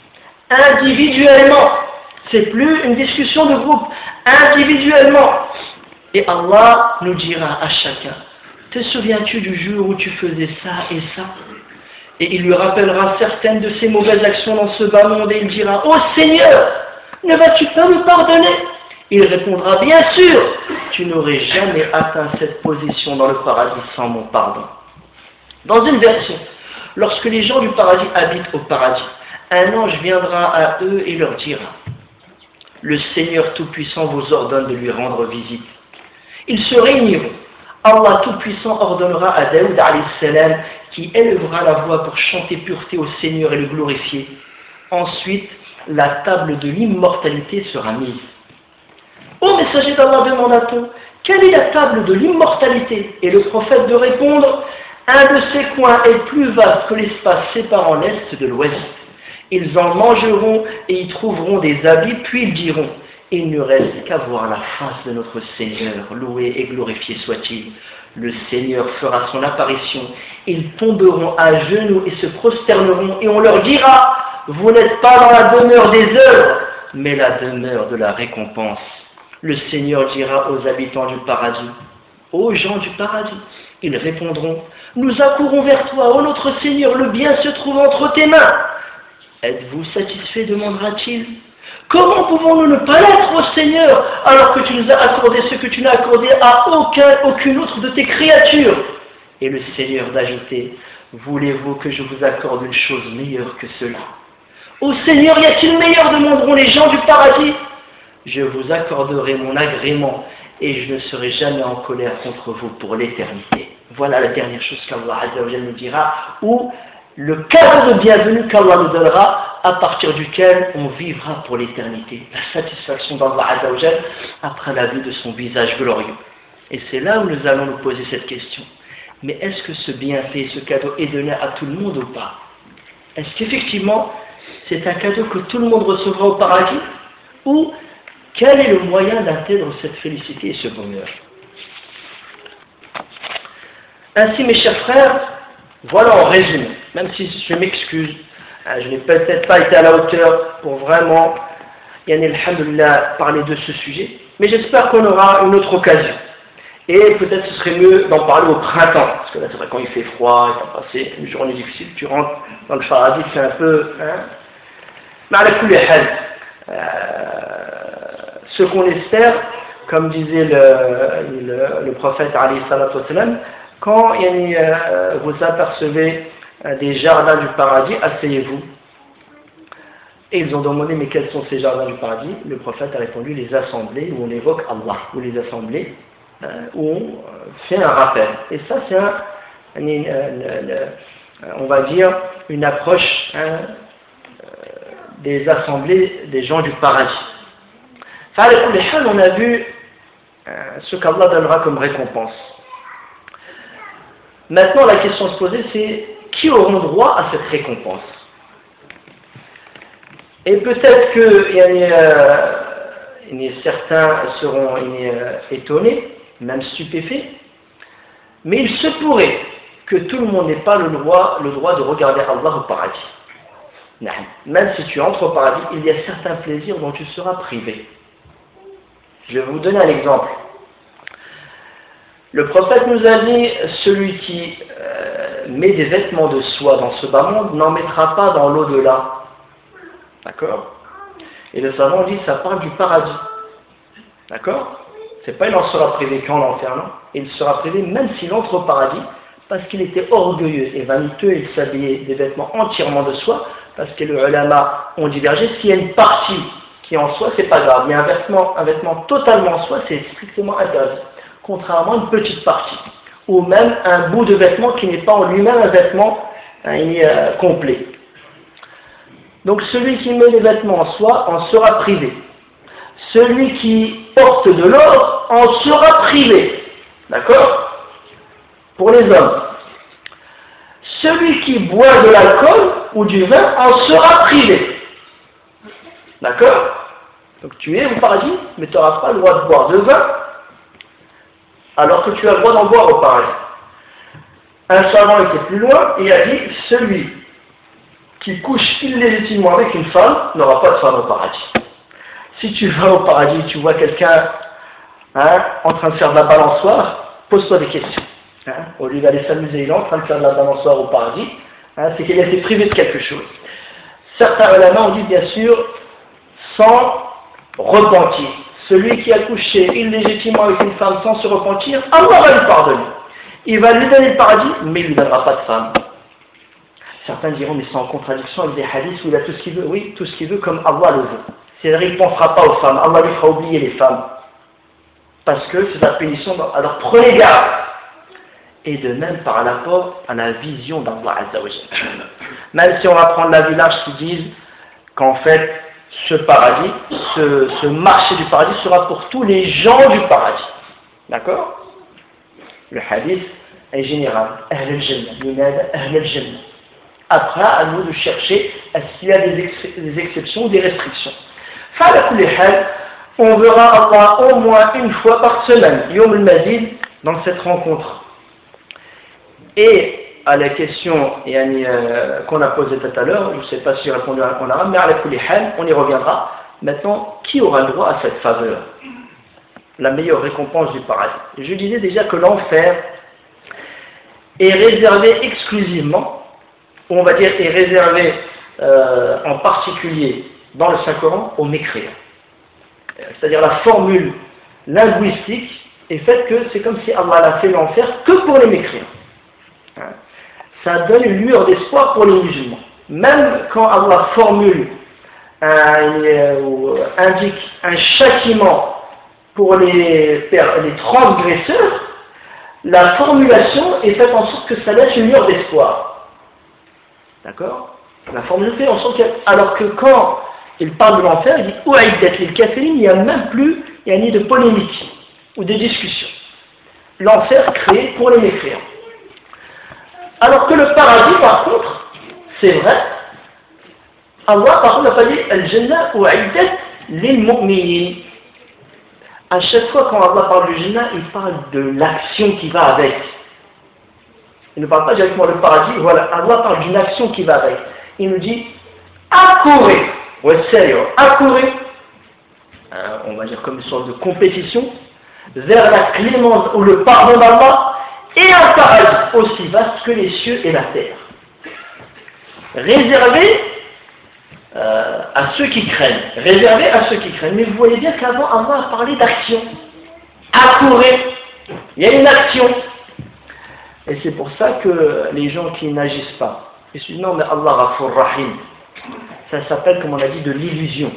Individuellement, c'est plus une discussion de groupe, individuellement. Et Allah nous dira à chacun: te souviens-tu du jour où tu faisais ça et ça? Et il lui rappellera certaines de ses mauvaises actions dans ce bas monde et il dira: ô Seigneur, ne vas-tu pas me pardonner? Il répondra: bien sûr, tu n'aurais jamais atteint cette position dans le paradis sans mon pardon. Dans une version, lorsque les gens du paradis habitent au paradis, un ange viendra à eux et leur dira: le Seigneur Tout-Puissant vous ordonne de lui rendre visite. Ils se réuniront. Allah Tout-Puissant ordonnera à Daoud alayhi salam, qui élèvera la voix pour chanter pureté au Seigneur et le glorifier. Ensuite, la table de l'immortalité sera mise. Ô messager d'Allah, demanda-t-on, quelle est la table de l'immortalité? Et le prophète de répondre: un de ces coins est plus vaste que l'espace séparant l'est de l'ouest. Ils en mangeront et y trouveront des habits, puis ils diront: il ne reste qu'à voir la face de notre Seigneur, loué et glorifié soit-il. Le Seigneur fera son apparition, ils tomberont à genoux et se prosterneront, et on leur dira: vous n'êtes pas dans la demeure des œuvres, mais la demeure de la récompense. Le Seigneur dira aux habitants du paradis: ô gens du paradis, ils répondront: nous accourons vers toi, ô notre Seigneur, le bien se trouve entre tes mains. Êtes-vous satisfait, demandera-t-il? Comment pouvons-nous ne pas l'être, ô Seigneur, alors que tu nous as accordé ce que tu n'as accordé à aucune autre de tes créatures? Et le Seigneur d'ajouter: voulez-vous que je vous accorde une chose meilleure que cela? Ô Seigneur, y a-t-il meilleur, demanderont les gens du paradis? Je vous accorderai mon agrément et je ne serai jamais en colère contre vous pour l'éternité. Voilà la dernière chose qu'Allah Azza wa Jalla nous dira, ou le cadeau de bienvenue qu'Allah nous donnera, à partir duquel on vivra pour l'éternité. La satisfaction d'Allah Azza wa Jalla après la vue de son visage glorieux. Et c'est là où nous allons nous poser cette question. Mais est-ce que ce bienfait, ce cadeau est donné à tout le monde ou pas? Est-ce qu'effectivement c'est un cadeau que tout le monde recevra au paradis? Ou quel est le moyen d'atteindre cette félicité et ce bonheur? Ainsi, mes chers frères, voilà en résumé, même si je m'excuse, je n'ai peut-être pas été à la hauteur pour vraiment, alhamdoulilah, parler de ce sujet, mais j'espère qu'on aura une autre occasion. Et peut-être ce serait mieux d'en parler au printemps, parce que là c'est vrai quand il fait froid, tu as passé une journée difficile, tu rentres dans le paradis, c'est un peu... Mais à la tous les ce qu'on espère, comme disait le prophète alayhi salatu wassalam, quand vous apercevez des jardins du paradis, asseyez-vous. Et ils ont demandé, mais quels sont ces jardins du paradis? Le prophète a répondu, les assemblées où on évoque Allah, ou les assemblées où on fait un rappel. Et ça, c'est on va dire, une approche des assemblées des gens du paradis. On a vu ce qu'Allah donnera comme récompense. Maintenant, la question à se poser, c'est qui auront droit à cette récompense? Et peut-être que certains seront étonnés, même stupéfaits, mais il se pourrait que tout le monde n'ait pas le droit de regarder Allah au paradis. Même si tu entres au paradis, il y a certains plaisirs dont tu seras privé. Je vais vous donner un exemple. Le prophète nous a dit, celui qui met des vêtements de soie dans ce bas monde n'en mettra pas dans l'au-delà. D'accord? Et le savant dit, ça parle du paradis. D'accord? C'est pas il en sera privé qu'en l'enfer, non? Il sera privé même s'il entre au paradis, parce qu'il était orgueilleux et vaniteux, il s'habillait des vêtements entièrement de soie, parce que les ulama ont divergé. S'il y a une partie qui est en soie, c'est pas grave, mais un vêtement totalement en soie, c'est strictement interdit, contrairement à une petite partie, ou même un bout de vêtement qui n'est pas en lui-même un vêtement complet. Donc celui qui met les vêtements en soie en sera privé. Celui qui porte de l'or en sera privé. D'accord? Pour les hommes. Celui qui boit de l'alcool ou du vin en sera privé. D'accord? Donc tu es au paradis, mais tu n'auras pas le droit de boire de vin, alors que tu as le droit d'en boire au paradis. Un savant était plus loin et a dit, celui qui couche illégitimement avec une femme n'aura pas de femme au paradis. Si tu vas au paradis, tu vois quelqu'un en train de faire de la balançoire, pose-toi des questions. Au lieu d'aller s'amuser, il est en train de faire de la balançoire au paradis, c'est qu'il a été privé de quelque chose. Certains ulama ont dit bien sûr, sans repentir. Celui qui a couché illégitimement avec une femme sans se repentir, Allah va lui pardonner. Il va lui donner le paradis, mais il ne lui donnera pas de femme. Certains diront, mais c'est en contradiction avec des hadiths où il a tout ce qu'il veut. Oui, tout ce qu'il veut comme Allah le veut. C'est-à-dire qu'il ne pensera pas aux femmes, Allah lui fera oublier les femmes. Parce que c'est la pénition, alors prenez garde. Et de même par rapport à la vision d'Allah Azza wa Jalla. Même si on va prendre la village qui disent qu'en fait, ce paradis, ce marché du paradis sera pour tous les gens du paradis. D'accord? Le hadith est général. Ahl al-Jannah. Après, à nous de chercher s'il y a des exceptions ou des restrictions. On verra Allah au moins une fois par semaine, Yom al-Mazid, dans cette rencontre. Et à la question qu'on a posée tout à l'heure, je ne sais pas si j'ai répondu en arabe, mais on y reviendra. Maintenant, qui aura le droit à cette faveur? La meilleure récompense du paradis. Je disais déjà que l'enfer est réservé exclusivement, ou on va dire est réservé en particulier dans le Saint-Coran aux mécréants. C'est-à-dire la formule linguistique est faite que c'est comme si Allah a fait l'enfer que pour les mécréants. Ça donne une lueur d'espoir pour les musulmans. Même quand Allah formule ou indique un châtiment pour les transgresseurs, la formulation est faite en sorte que ça laisse une lueur d'espoir. D'accord? La formule fait en sorte que, alors que quand il parle de l'enfer, il dit Ouaïdat lil kafirin, il n'y a même plus de polémique ou de discussion. L'enfer créé pour les mécréants. Alors que le paradis, par contre, c'est vrai, Allah, par contre, n'a pas dit Al-Jannah Ouaïdat lil mu'minin. À chaque fois quand Allah parle du Jannah, il parle de l'action qui va avec. Il ne parle pas directement du paradis. Voilà, Allah parle d'une action qui va avec. Il nous dit accourez, ouais, sérieux, accourez, on va dire comme une sorte de compétition, vers la clémence ou le pardon d'Allah et un paradis aussi vaste que les cieux et la terre. Réservé à ceux qui craignent. Réservé à ceux qui craignent. Mais vous voyez bien qu'avant, Allah a parlé d'action. Accourez. Il y a une action. Et c'est pour ça que les gens qui n'agissent pas, ils se disent non mais Allah Ghafur Rahim. Ça s'appelle, comme on a dit, de l'illusion.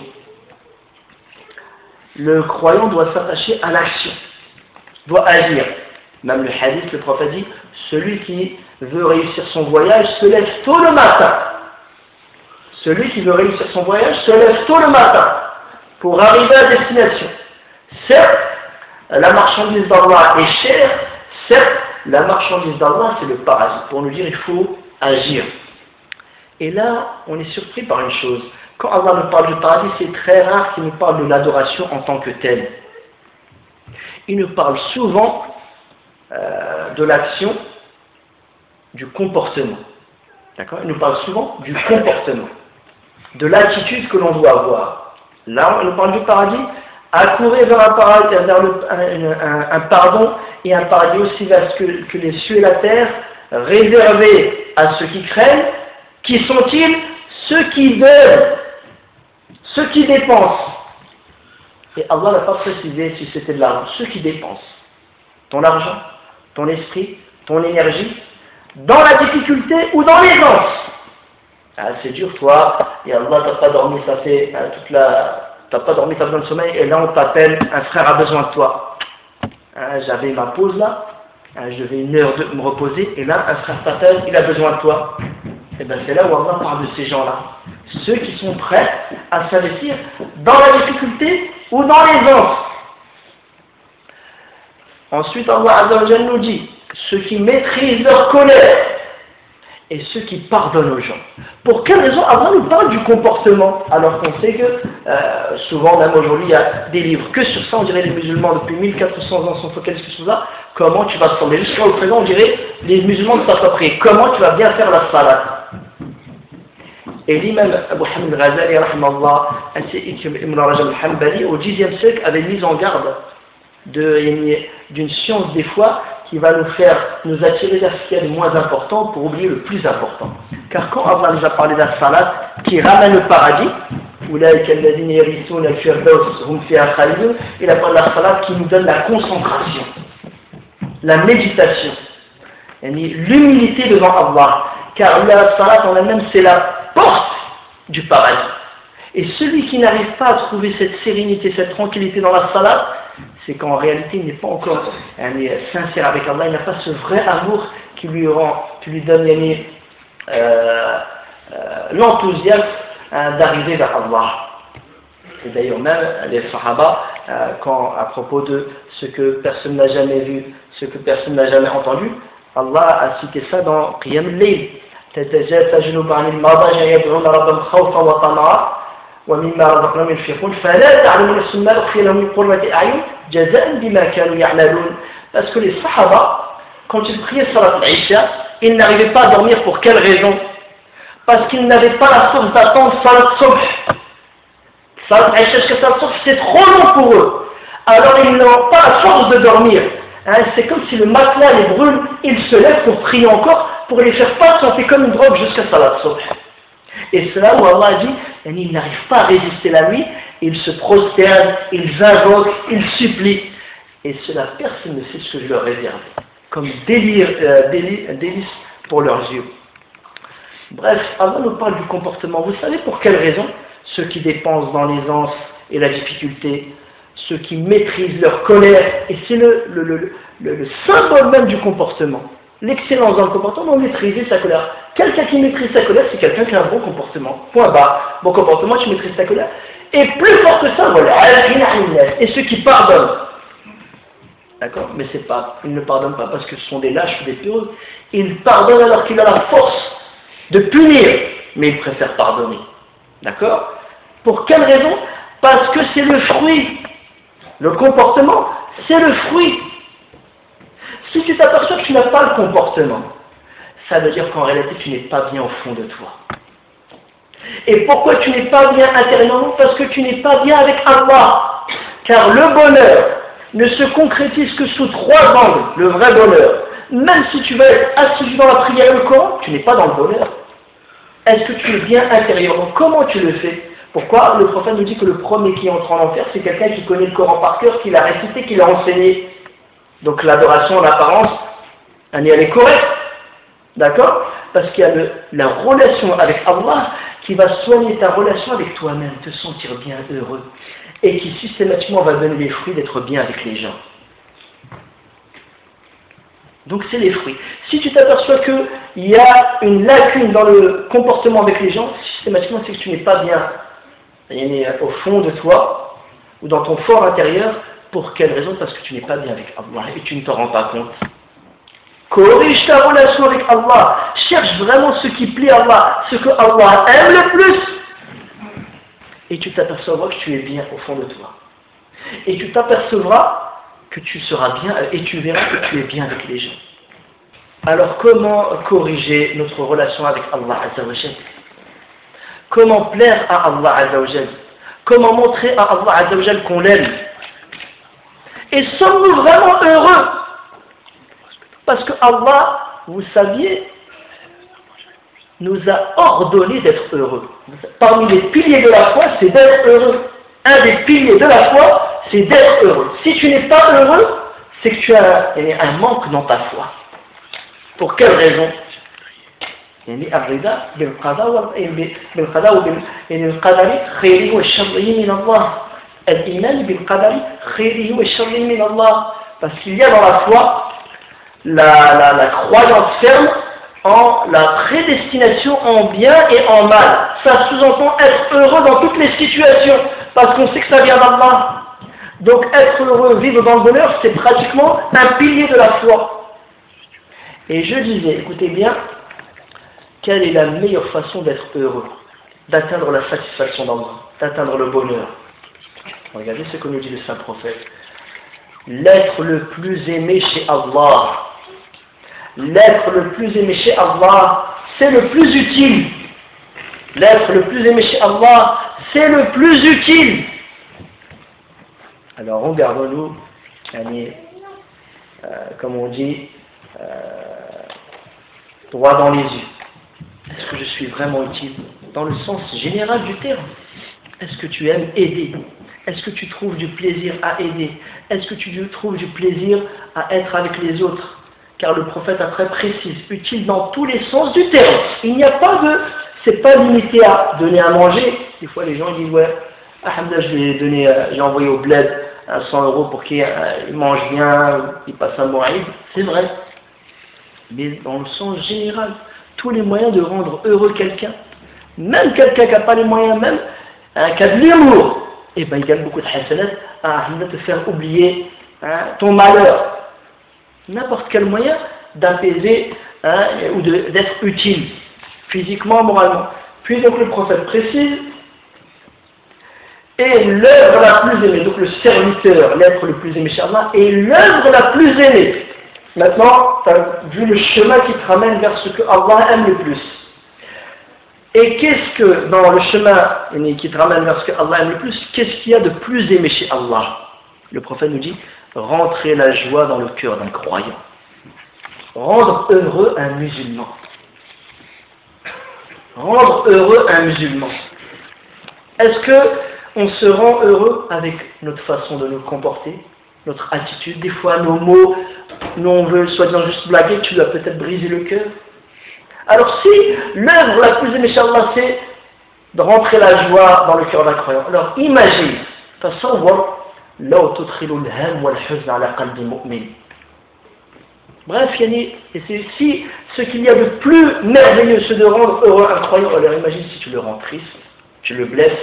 Le croyant doit s'attacher à l'action. Doit agir. Même le hadith, le prophète dit, celui qui veut réussir son voyage se lève tôt le matin. Celui qui veut réussir son voyage se lève tôt le matin pour arriver à destination. Certes, la marchandise d'Allah est chère. Certes, la marchandise d'Allah, c'est le paradis. Pour nous dire, il faut agir. Et là, on est surpris par une chose. Quand Allah nous parle du paradis, c'est très rare qu'il nous parle de l'adoration en tant que telle. Il nous parle souvent de l'action, du comportement. D'accord ? Il nous parle souvent du comportement, de l'attitude que l'on doit avoir. Là, on nous parle du paradis, accourir vers un paradis, vers un pardon et un paradis aussi vaste que les cieux et la terre, réservé à ceux qui craignent. Qui sont-ils? Ceux qui donnent, ceux qui dépensent. Et Allah n'a pas précisé si c'était de l'argent. Ceux qui dépensent. Ton argent, ton esprit, ton énergie, dans la difficulté ou dans l'aisance. Ah, c'est dur, toi, et Allah, t'as pas dormi, ça fait t'as pas dormi, t'as besoin de sommeil, et là on t'appelle, un frère a besoin de toi. Ah, j'avais ma pause là, je devais une heure de me reposer, et là un frère t'appelle, il a besoin de toi. Et bien c'est là où Allah parle de ces gens-là. Ceux qui sont prêts à s'investir dans la difficulté ou dans l'aisance. Ensuite Allah Azza wa Jalla nous dit, ceux qui maîtrisent leur colère et ceux qui pardonnent aux gens. Pour quelle raison Allah nous parle du comportement? Alors qu'on sait que souvent, même aujourd'hui, il y a des livres que sur ça. On dirait les musulmans depuis 1400 ans sont focalisés sur ça. Comment tu vas te tomber? Jusqu'à présent, on dirait les musulmans ne savent pas prier. Comment tu vas bien faire la salat? Et l'imam Abu Hamid al-Ghazali, ainsi qu'Ibn Rajab al-Hanbali, au Xe siècle, avait mis en garde d'une science des fois qui va nous attirer vers ce qu'il y a de moins important pour oublier le plus important. Car quand Allah nous a parlé d'un salat qui ramène le paradis, il a parlé d'un salat qui nous donne la concentration, la méditation, l'humilité devant Allah. Car la salat en elle-même, c'est la porte du paradis. Et celui qui n'arrive pas à trouver cette sérénité, cette tranquillité dans la salat, c'est qu'en réalité il n'est pas encore sincère avec Allah, il n'a pas ce vrai amour qui lui donne l'enthousiasme d'arriver vers Allah. Et d'ailleurs même les Sahaba, à propos de ce que personne n'a jamais vu, ce que personne n'a jamais entendu, Allah a cité ça dans Qiyam al-Layl. تتجافى جنوب عن المضاجع يدعون ربهم خوفا وطمعا ومما رزقناهم ينفقون فلا تعلم نفس ما أخفي لهم من قرة أعين جزاء بما كانوا يعملون. Parce que les Sahaba, quand ils priaient Salat al-Isha, ils n'arrivaient pas à dormir pour quelle raison? Parce qu'ils n'avaient pas la force d'attendre Salat al-Subh. Salat al-Isha jusqu'à Salat al-Subh, c'est trop long pour eux. Alors ils n'ont pas la force de dormir. C'est comme si le matelas les brûle, ils se lèvent pour prier encore, pour les faire patienter comme une drogue jusqu'à Salat al-Subh. Et c'est là où Allah dit, ils n'arrivent pas à résister la nuit, ils se prosternent, ils invoquent, ils supplient. Et cela, personne ne sait ce que je leur réserve, comme délice pour leurs yeux. Bref, Allah nous parle du comportement. Vous savez pour quelle raison? Ceux qui dépensent dans l'aisance et la difficulté, ceux qui maîtrisent leur colère, et c'est le symbole même du comportement. L'excellence dans le comportement, maîtriser sa colère. Quelqu'un qui maîtrise sa colère, c'est quelqu'un qui a un bon comportement. Point barre. Bon comportement, tu maîtrises ta colère. Et plus fort que ça, voilà. Et ceux qui pardonnent. D'accord? Mais ils ne pardonnent pas parce que ce sont des lâches ou des peureux. Ils pardonnent alors qu'il a la force de punir, mais ils préfèrent pardonner. D'accord? Pour quelle raison? Parce que c'est le fruit. Le comportement, c'est le fruit. Si tu t'aperçois que tu n'as pas le comportement, ça veut dire qu'en réalité tu n'es pas bien au fond de toi. Et pourquoi tu n'es pas bien intérieurement? Parce que tu n'es pas bien avec Allah. Car le bonheur ne se concrétise que sous 3 angles, le vrai bonheur. Même si tu vas être assidu dans la prière et le Coran, tu n'es pas dans le bonheur. Est-ce que tu es bien intérieurement? Comment tu le fais? Pourquoi le prophète nous dit que le premier qui entre en enfer, c'est quelqu'un qui connaît le Coran par cœur, qui l'a récité, qui l'a enseigné. Donc l'adoration en apparence, elle est correcte. D'accord? Parce qu'il y a la relation avec Allah qui va soigner ta relation avec toi-même, te sentir bien, heureux, et qui systématiquement va donner les fruits d'être bien avec les gens. Donc c'est les fruits. Si tu t'aperçois qu'il y a une lacune dans le comportement avec les gens, systématiquement c'est que tu n'es pas bien au fond de toi, ou dans ton fort intérieur. Pour quelle raison? Parce que tu n'es pas bien avec Allah et tu ne t'en rends pas compte. Corrige ta relation avec Allah. Cherche vraiment ce qui plaît à Allah, ce que Allah aime le plus. Et tu t'apercevras que tu es bien au fond de toi. Et tu t'apercevras que tu seras bien et tu verras que tu es bien avec les gens. Alors comment corriger notre relation avec Allah Azza wa Jal? Comment plaire à Allah Azza wa Jal? Comment montrer à Allah Azza wa Jal qu'on l'aime? Et sommes-nous vraiment heureux? Parce que Allah, vous saviez, nous a ordonné d'être heureux. Parmi les piliers de la foi, c'est d'être heureux. Un des piliers de la foi, c'est d'être heureux. Si tu n'es pas heureux, c'est que tu as un manque dans ta foi. Pour quelle raison? الرضا بالقضاء وبالقدر خيره وشره من الله. الإيمان بالقدر خيره وشره من الله. Parce qu'il y a dans la foi la croyance ferme en la prédestination en bien et en mal. Ça sous-entend être heureux dans toutes les situations, parce qu'on sait que ça vient d'Allah. Donc être heureux, vivre dans le bonheur, c'est pratiquement un pilier de la foi. Et je disais, écoutez bien, quelle est la meilleure façon d'être heureux, d'atteindre la satisfaction d'Allah, d'atteindre le bonheur? Regardez ce que nous dit le saint prophète. L'être le plus aimé chez Allah. L'être le plus aimé chez Allah, c'est le plus utile. L'être le plus aimé chez Allah, c'est le plus utile. Alors regardons-nous, comme on dit, droit dans les yeux. Est-ce que je suis vraiment utile? Dans le sens général du terme. Est-ce que tu aimes aider? Est-ce que tu trouves du plaisir à aider? Est-ce que tu trouves du plaisir à être avec les autres? Car le prophète après précise, utile dans tous les sens du terme. Il n'y a pas de... c'est pas limité à donner à manger. Des fois les gens disent, ouais, alhamdoulilah, j'ai envoyé au bled 100 € pour qu'il mange bien, il passe un bon Eid. C'est vrai. Mais dans le sens général, tous les moyens de rendre heureux quelqu'un, même quelqu'un qui n'a pas les moyens, même qui a de l'humour, et ben il gagne beaucoup de hasanat à te faire oublier ton malheur. N'importe quel moyen d'apaiser ou d'être utile, physiquement, moralement. Puis donc le prophète précise, et l'œuvre la plus aimée, donc le serviteur, l'être le plus aimé chez Allah, est l'œuvre la plus aimée. Maintenant, tu as vu le chemin qui te ramène vers ce que Allah aime le plus. Et qu'est-ce que, dans le chemin qui te ramène vers ce que Allah aime le plus, qu'est-ce qu'il y a de plus aimé chez Allah? Le prophète nous dit, rentrer la joie dans le cœur d'un croyant. Rendre heureux un musulman. Rendre heureux un musulman. Est-ce que on se rend heureux avec notre façon de nous comporter, notre attitude? Des fois, nos mots, nous on veut soi-disant juste blaguer, tu dois peut-être briser le cœur. Alors si l'œuvre la plus aimée chez Allah, c'est de rentrer la joie dans le cœur d'un croyant, alors imagine, bref, et c'est si ce qu'il y a de plus merveilleux, c'est de rendre heureux un croyant, alors imagine si tu le rends triste, tu le blesses.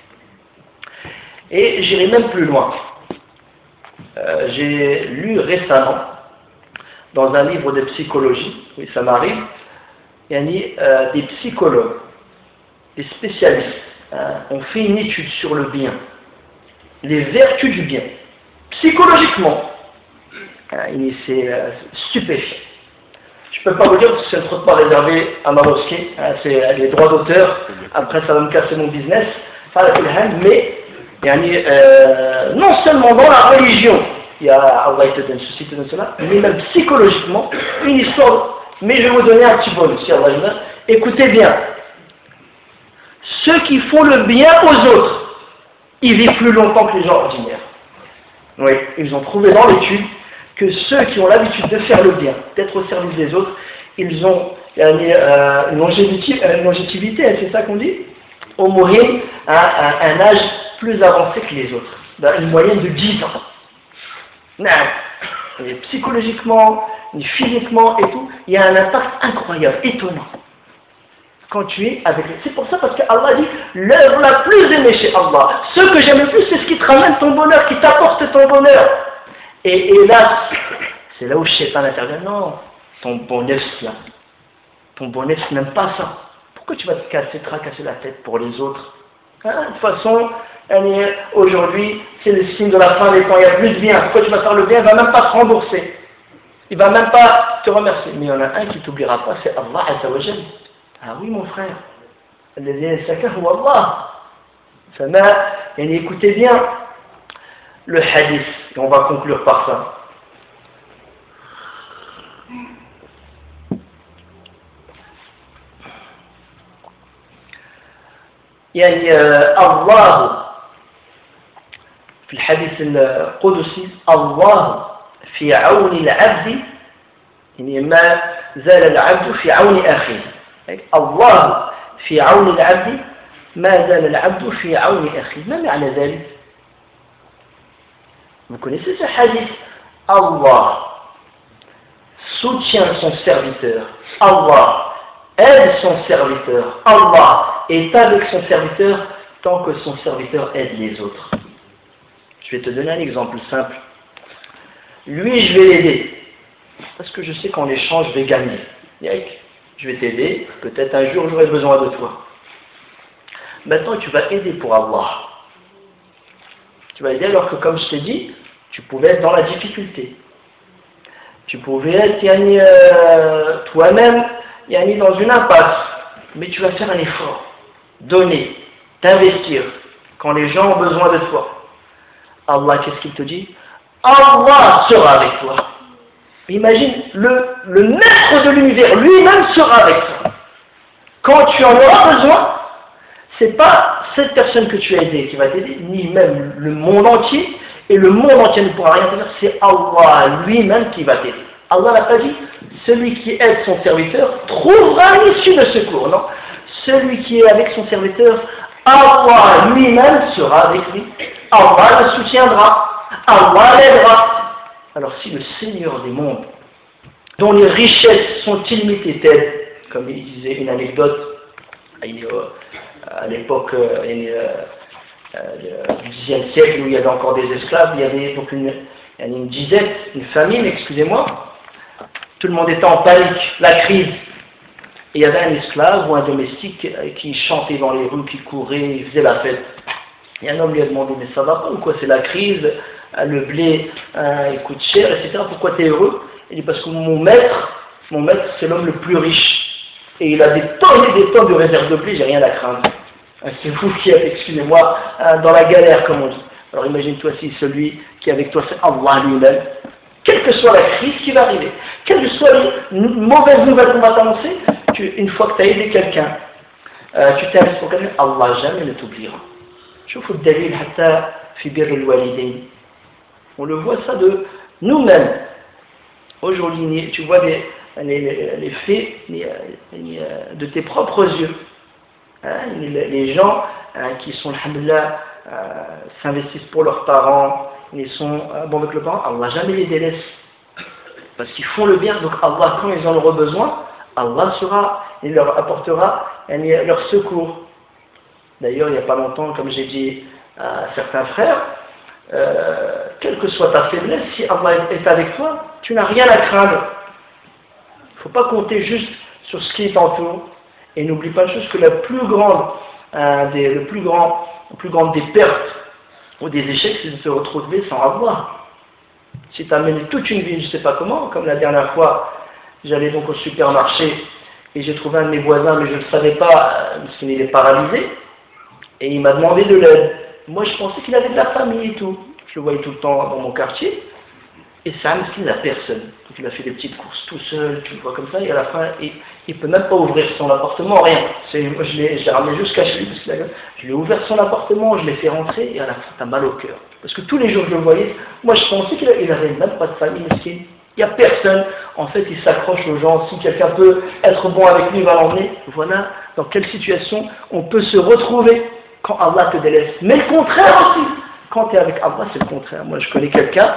Et j'irai même plus loin. J'ai lu récemment, dans un livre de psychologie, oui ça m'arrive, des psychologues, des spécialistes, ont fait une étude sur le bien, les vertus du bien, psychologiquement, c'est stupéfiant. Je peux pas vous dire parce que c'est trop pas réservé à ma mosquée, hein, c'est les droits d'auteur, après ça va me casser mon business, mais non seulement dans la religion, il y a Allah te donne ceci, te donne cela, mais même psychologiquement, une histoire, mais je vais vous donner un petit bonus, si Allah veut. Écoutez bien, ceux qui font le bien aux autres, ils vivent plus longtemps que les gens ordinaires. Oui, ils ont trouvé dans l'étude que ceux qui ont l'habitude de faire le bien, d'être au service des autres, ils ont une longévité, c'est ça qu'on dit, au mourir à un âge plus avancé que les autres, une moyenne de 10 ans. Non, et psychologiquement, physiquement et tout, il y a un impact incroyable, étonnant. Quand tu es avec lui. C'est pour ça parce que Allah dit l'œuvre la plus aimée chez Allah. Ce que j'aime le plus, c'est ce qui te ramène ton bonheur, qui t'apporte ton bonheur. Et là, c'est là où Shaitan intervient. Non, ton bonheur, là. Ton bonheur, tu n'aimes pas ça. Pourquoi tu vas te tracasser la tête pour les autres, hein? De toute façon, aujourd'hui, c'est le signe de la fin des temps. Il n'y a plus de bien. Pourquoi tu vas faire le bien? Il ne va même pas te rembourser. Il ne va même pas te remercier. Mais il y en a un qui ne t'oubliera pas, c'est Allah Azza wa Jalla. Ah oui, mon frère. Écoutez bien le hadith, et on va conclure par ça. الله في الحديث القدسي الله في عون العبد يعني ما زال العبد في عون أخيه الله في عون العبد ما زال العبد في عون أخيه. ما معنى ذلك؟ Vous connaissez ce hadith? Allah soutient son serviteur, Allah aide son serviteur, Allah est avec son serviteur tant que son serviteur aide les autres. Je vais te donner un exemple simple. Lui, je vais l'aider parce que je sais qu'en échange, je vais gagner. Je vais t'aider, peut-être un jour j'aurai besoin de toi. Maintenant, tu vas aider pour Allah. Tu vas aider alors que, comme je t'ai dit, tu pouvais être dans la difficulté. Tu pouvais être toi-même dans une impasse, mais tu vas faire un effort, donner, t'investir quand les gens ont besoin de toi. Allah, qu'est-ce qu'il te dit? Allah sera avec toi. Imagine, le maître de l'univers lui-même sera avec toi. Quand tu en auras besoin, c'est pas cette personne que tu as aidée qui va t'aider, ni même le monde entier, et le monde entier ne pourra rien te faire, c'est Allah lui-même qui va t'aider. Allah n'a pas dit, celui qui aide son serviteur trouvera une issue de secours, non. Celui qui est avec son serviteur, Allah lui-même sera avec lui. Allah le soutiendra, Allah l'aidera. Alors si le Seigneur des mondes, dont les richesses sont illimitées, t'aide, comme il disait une anecdote, à l'époque du Xe siècle où il y avait encore des esclaves, il y avait donc une disette, une famine, excusez-moi, tout le monde était en panique, la crise. Et il y avait un esclave ou un domestique qui chantait dans les rues, qui courait, il faisait la fête. Et un homme lui a demandé, mais ça va pas ou quoi? C'est la crise, le blé il coûte cher, etc. Pourquoi tu es heureux? Il dit, parce que mon maître c'est l'homme le plus riche. Et il a des tonnes et des tonnes de réserves de blé, j'ai rien à craindre. C'est vous qui êtes, excusez-moi, dans la galère, comme on dit. Alors imagine-toi si celui qui est avec toi, c'est Allah lui-même. Quelle que soit la crise qui va arriver, quelles que soient les mauvaises nouvelles qu'on va t'annoncer, une fois que tu as aidé quelqu'un, tu t'investis pour quelqu'un, Allah jamais ne t'oubliera. On le voit ça de nous-mêmes. Aujourd'hui, tu vois les faits de tes propres yeux. Les gens qui sont, alhamdoulilah, s'investissent pour leurs parents, ils sont bons avec le parent, Allah jamais les délaisse. Parce qu'ils font le bien, donc Allah, quand ils en auront besoin, Allah il leur apportera leur secours. D'ailleurs, il n'y a pas longtemps, comme j'ai dit à certains frères, quelle que soit ta faiblesse, si Allah est avec toi, tu n'as rien à craindre. Il ne faut pas compter juste sur ce qui t'entoure. Et n'oublie pas une chose, que la plus grande des pertes ou des échecs, c'est de se retrouver sans avoir. Si tu as mené toute une vie, je ne sais pas comment, comme la dernière fois, J'allais donc au supermarché et j'ai trouvé un de mes voisins, mais je ne savais pas, parce qu'il est paralysé, et il m'a demandé de l'aide. Moi, je pensais qu'il avait de la famille et tout. Je le voyais tout le temps dans mon quartier. Et ça, il n'a personne. Donc il a fait des petites courses tout seul, tu le vois comme ça, et à la fin, il ne peut même pas ouvrir son appartement, rien. Moi, je l'ai ramené jusqu'à chez lui, parce que je l'ai ouvert son appartement, je l'ai fait rentrer, et à la fin, t'as mal au cœur. Parce que tous les jours, je le voyais, moi, je pensais qu'il n'avait même pas de famille, mesquine. Il n'y a personne. En fait, il s'accroche aux gens. Si quelqu'un peut être bon avec lui, il va l'emmener. Voilà dans quelle situation on peut se retrouver quand Allah te délaisse. Mais le contraire aussi. Quand tu es avec Allah, c'est le contraire. Moi, je connais quelqu'un,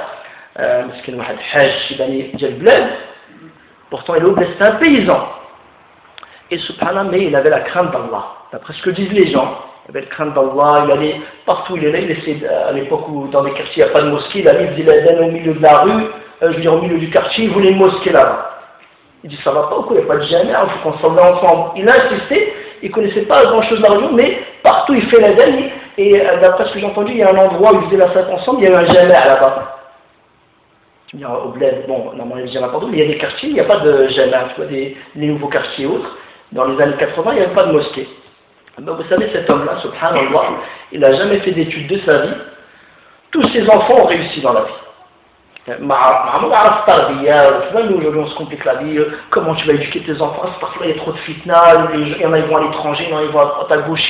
pourtant il est obèse, c'est un paysan. Et subhanallah, mais il avait la crainte d'Allah. D'après ce que disent les gens, il avait la crainte d'Allah, il allait partout où il est là, il essayait, à l'époque où dans des quartiers il n'y a pas de mosquée, il allait, il faisait au milieu de la rue, je veux dire au milieu du quartier, il voulait une mosquée là-bas. Il dit ça va pas ou quoi, il n'y a pas de jamais, il faut qu'on s'en va ensemble. Il a insisté, il ne connaissait pas grand chose de la région, mais partout il fait la denne, et d'après ce que j'ai entendu, il y a un endroit où ils faisaient la fête ensemble, il y a eu un jamais là-bas. Il y a au bled, bon, normalement il y a jamais partout, mais il y a des quartiers, il n'y a pas de jamais, tu vois, des nouveaux quartiers autres. Dans les années 80, il n'y avait pas de mosquée. Ben, vous savez, cet homme-là, subhanallah, il n'a jamais fait d'études de sa vie. Tous ses enfants ont réussi dans la vie. Nous, aujourd'hui, on se complique la vie. Comment tu vas éduquer tes enfants? C'est parce qu'il y a trop de fitna. Il y en a, ils vont à l'étranger, il y en a, ils vont à gauche,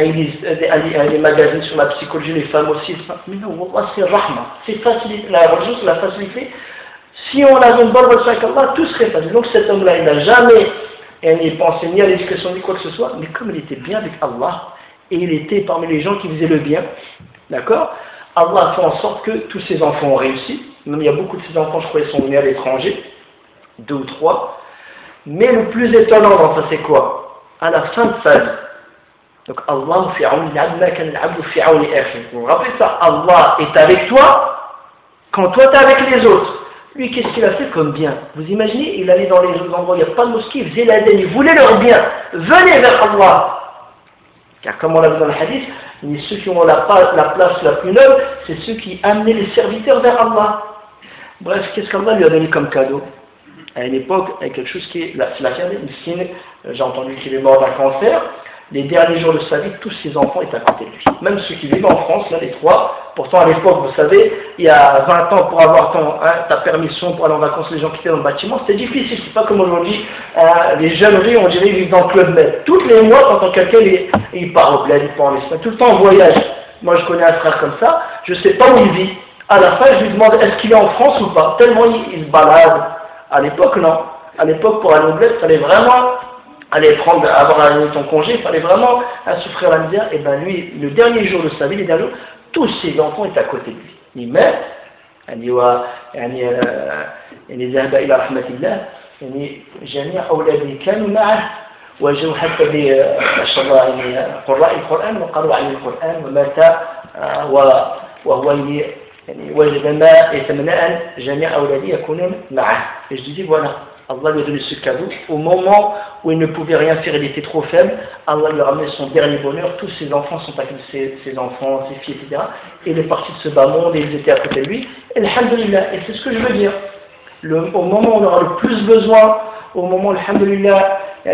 les magazines sur la psychologie, les femmes aussi. Mais non, c'est rahma. C'est facile. La religion, c'est la facilité. Si on a une bonne relation avec Allah, tout serait facile. Donc cet homme-là, il n'a jamais pensé ni à l'éducation ni quoi que ce soit. Mais comme il était bien avec Allah, et il était parmi les gens qui faisaient le bien, d'accord? Allah a fait en sorte que tous ses enfants ont réussi. Même il y a beaucoup de ses enfants, je crois, ils sont venus à l'étranger, 2 ou 3. Mais le plus étonnant dans ça, c'est quoi? À la fin de sa vie. Donc, Allah vous vous rappelez ça? Allah est avec toi quand toi tu es avec les autres. Lui, qu'est-ce qu'il a fait comme bien? Vous imaginez, il allait dans les endroits où il n'y a pas de mosquée, il faisait la dîne, il voulait leur bien. Venez vers Allah. Car comme on l'a vu dans le hadith, ceux qui ont la place la plus noble, c'est ceux qui amenaient les serviteurs vers Allah. Bref, qu'est-ce qu'Allah lui a donné comme cadeau? À une époque, avec quelque chose qui est la miskin, j'ai entendu qu'il est mort d'un cancer. Les derniers jours de sa vie, tous ses enfants étaient à côté de lui. Même ceux qui vivent en France, là, les 3. Pourtant, à l'époque, vous savez, il y a 20 ans, pour avoir ta permission pour aller en vacances, les gens qui étaient dans le bâtiment, c'était difficile. C'est pas comme aujourd'hui, les jeunes riches, on dirait, ils vivent dans le Club Med. Tous les mois, quand quelqu'un il part au bled, il part en Espagne, tout le temps en voyage. Moi, je connais un frère comme ça, je sais pas où il vit. À la fin, je lui demande, est-ce qu'il est en France ou pas? Tellement il se balade. À l'époque, non. À l'époque, pour aller au bled, il fallait vraiment avoir ton congé, il fallait vraiment souffrir la misère. Et bien lui, le dernier jour de sa vie, les derniers jours, tous ses enfants étaient à côté de lui. Il meurt, ذهب إلى رحمة الله جميع أولادي كانوا معه وجاءوا حتى ما شاء الله قراء القرآن وقرأوا عن القرآن ومات وهو وجد ما يتمنى أن جميع أولادي يكونون معه. Et je disais voilà, Allah lui a donné ce cadeau. Au moment où il ne pouvait rien faire, il était trop faible, Allah lui a ramené son dernier bonheur. Tous ses enfants sont avec ses enfants, ses filles, etc. Et il est parti de ce bas monde et ils étaient à côté de lui. Et alhamdulillah, et c'est ce que je veux dire. Au moment où on aura le plus besoin, au moment où, alhamdulillah,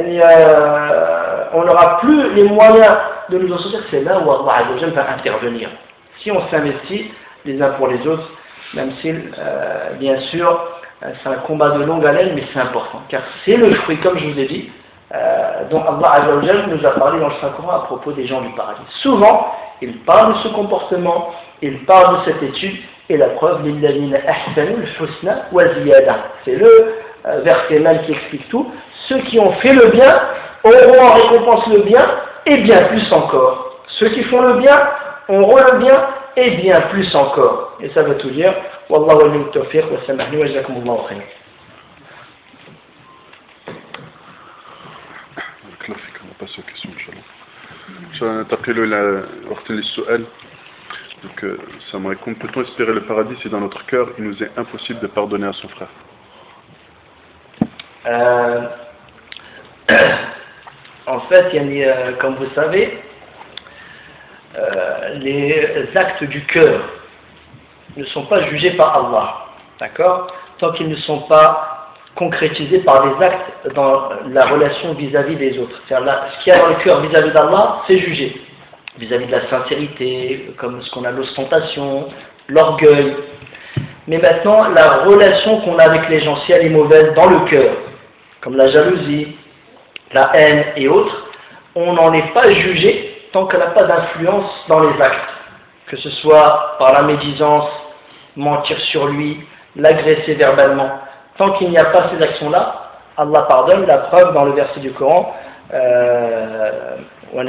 on n'aura plus les moyens de nous en sortir, c'est là où Allah va intervenir. Si on s'investit les uns pour les autres, même si, bien sûr, c'est un combat de longue haleine, mais c'est important, car c'est le fruit, comme je vous ai dit, dont Allah Azzawajal nous a parlé dans le Saint-Coran à propos des gens du paradis. Souvent, il parle de ce comportement, il parle de cette étude, et la preuve, lilladhina ahsanul husna wa ziyada. C'est le verset même qui explique tout. Ceux qui ont fait le bien auront en récompense le bien, et bien plus encore. Ceux qui font le bien auront le bien, et bien plus encore. Et ça veut tout dire. Wallahu waliyu tawfiq wa samahni wa jazakumullahu khayr. On va passer aux questions, Inch'Allah. ننتقل إلى وقت للسؤال. Donc, ça me répond, peut-on espérer le paradis si dans notre cœur il nous est impossible de pardonner à son frère? En fait, comme vous savez, les actes du cœur ne sont pas jugés par Allah, d'accord? Tant qu'ils ne sont pas concrétisé par des actes dans la relation vis-à-vis des autres. C'est-à-dire ce qu'il y a dans le cœur vis-à-vis d'Allah, c'est jugé. Vis-à-vis de la sincérité, comme ce qu'on a l'ostentation, l'orgueil. Mais maintenant, la relation qu'on a avec les gens, si elle est mauvaise dans le cœur, comme la jalousie, la haine et autres, on n'en est pas jugé tant qu'elle n'a pas d'influence dans les actes. Que ce soit par la médisance, mentir sur lui, l'agresser verbalement. Tant qu'il n'y a pas ces actions-là, Allah pardonne. La preuve dans le verset du Coran, et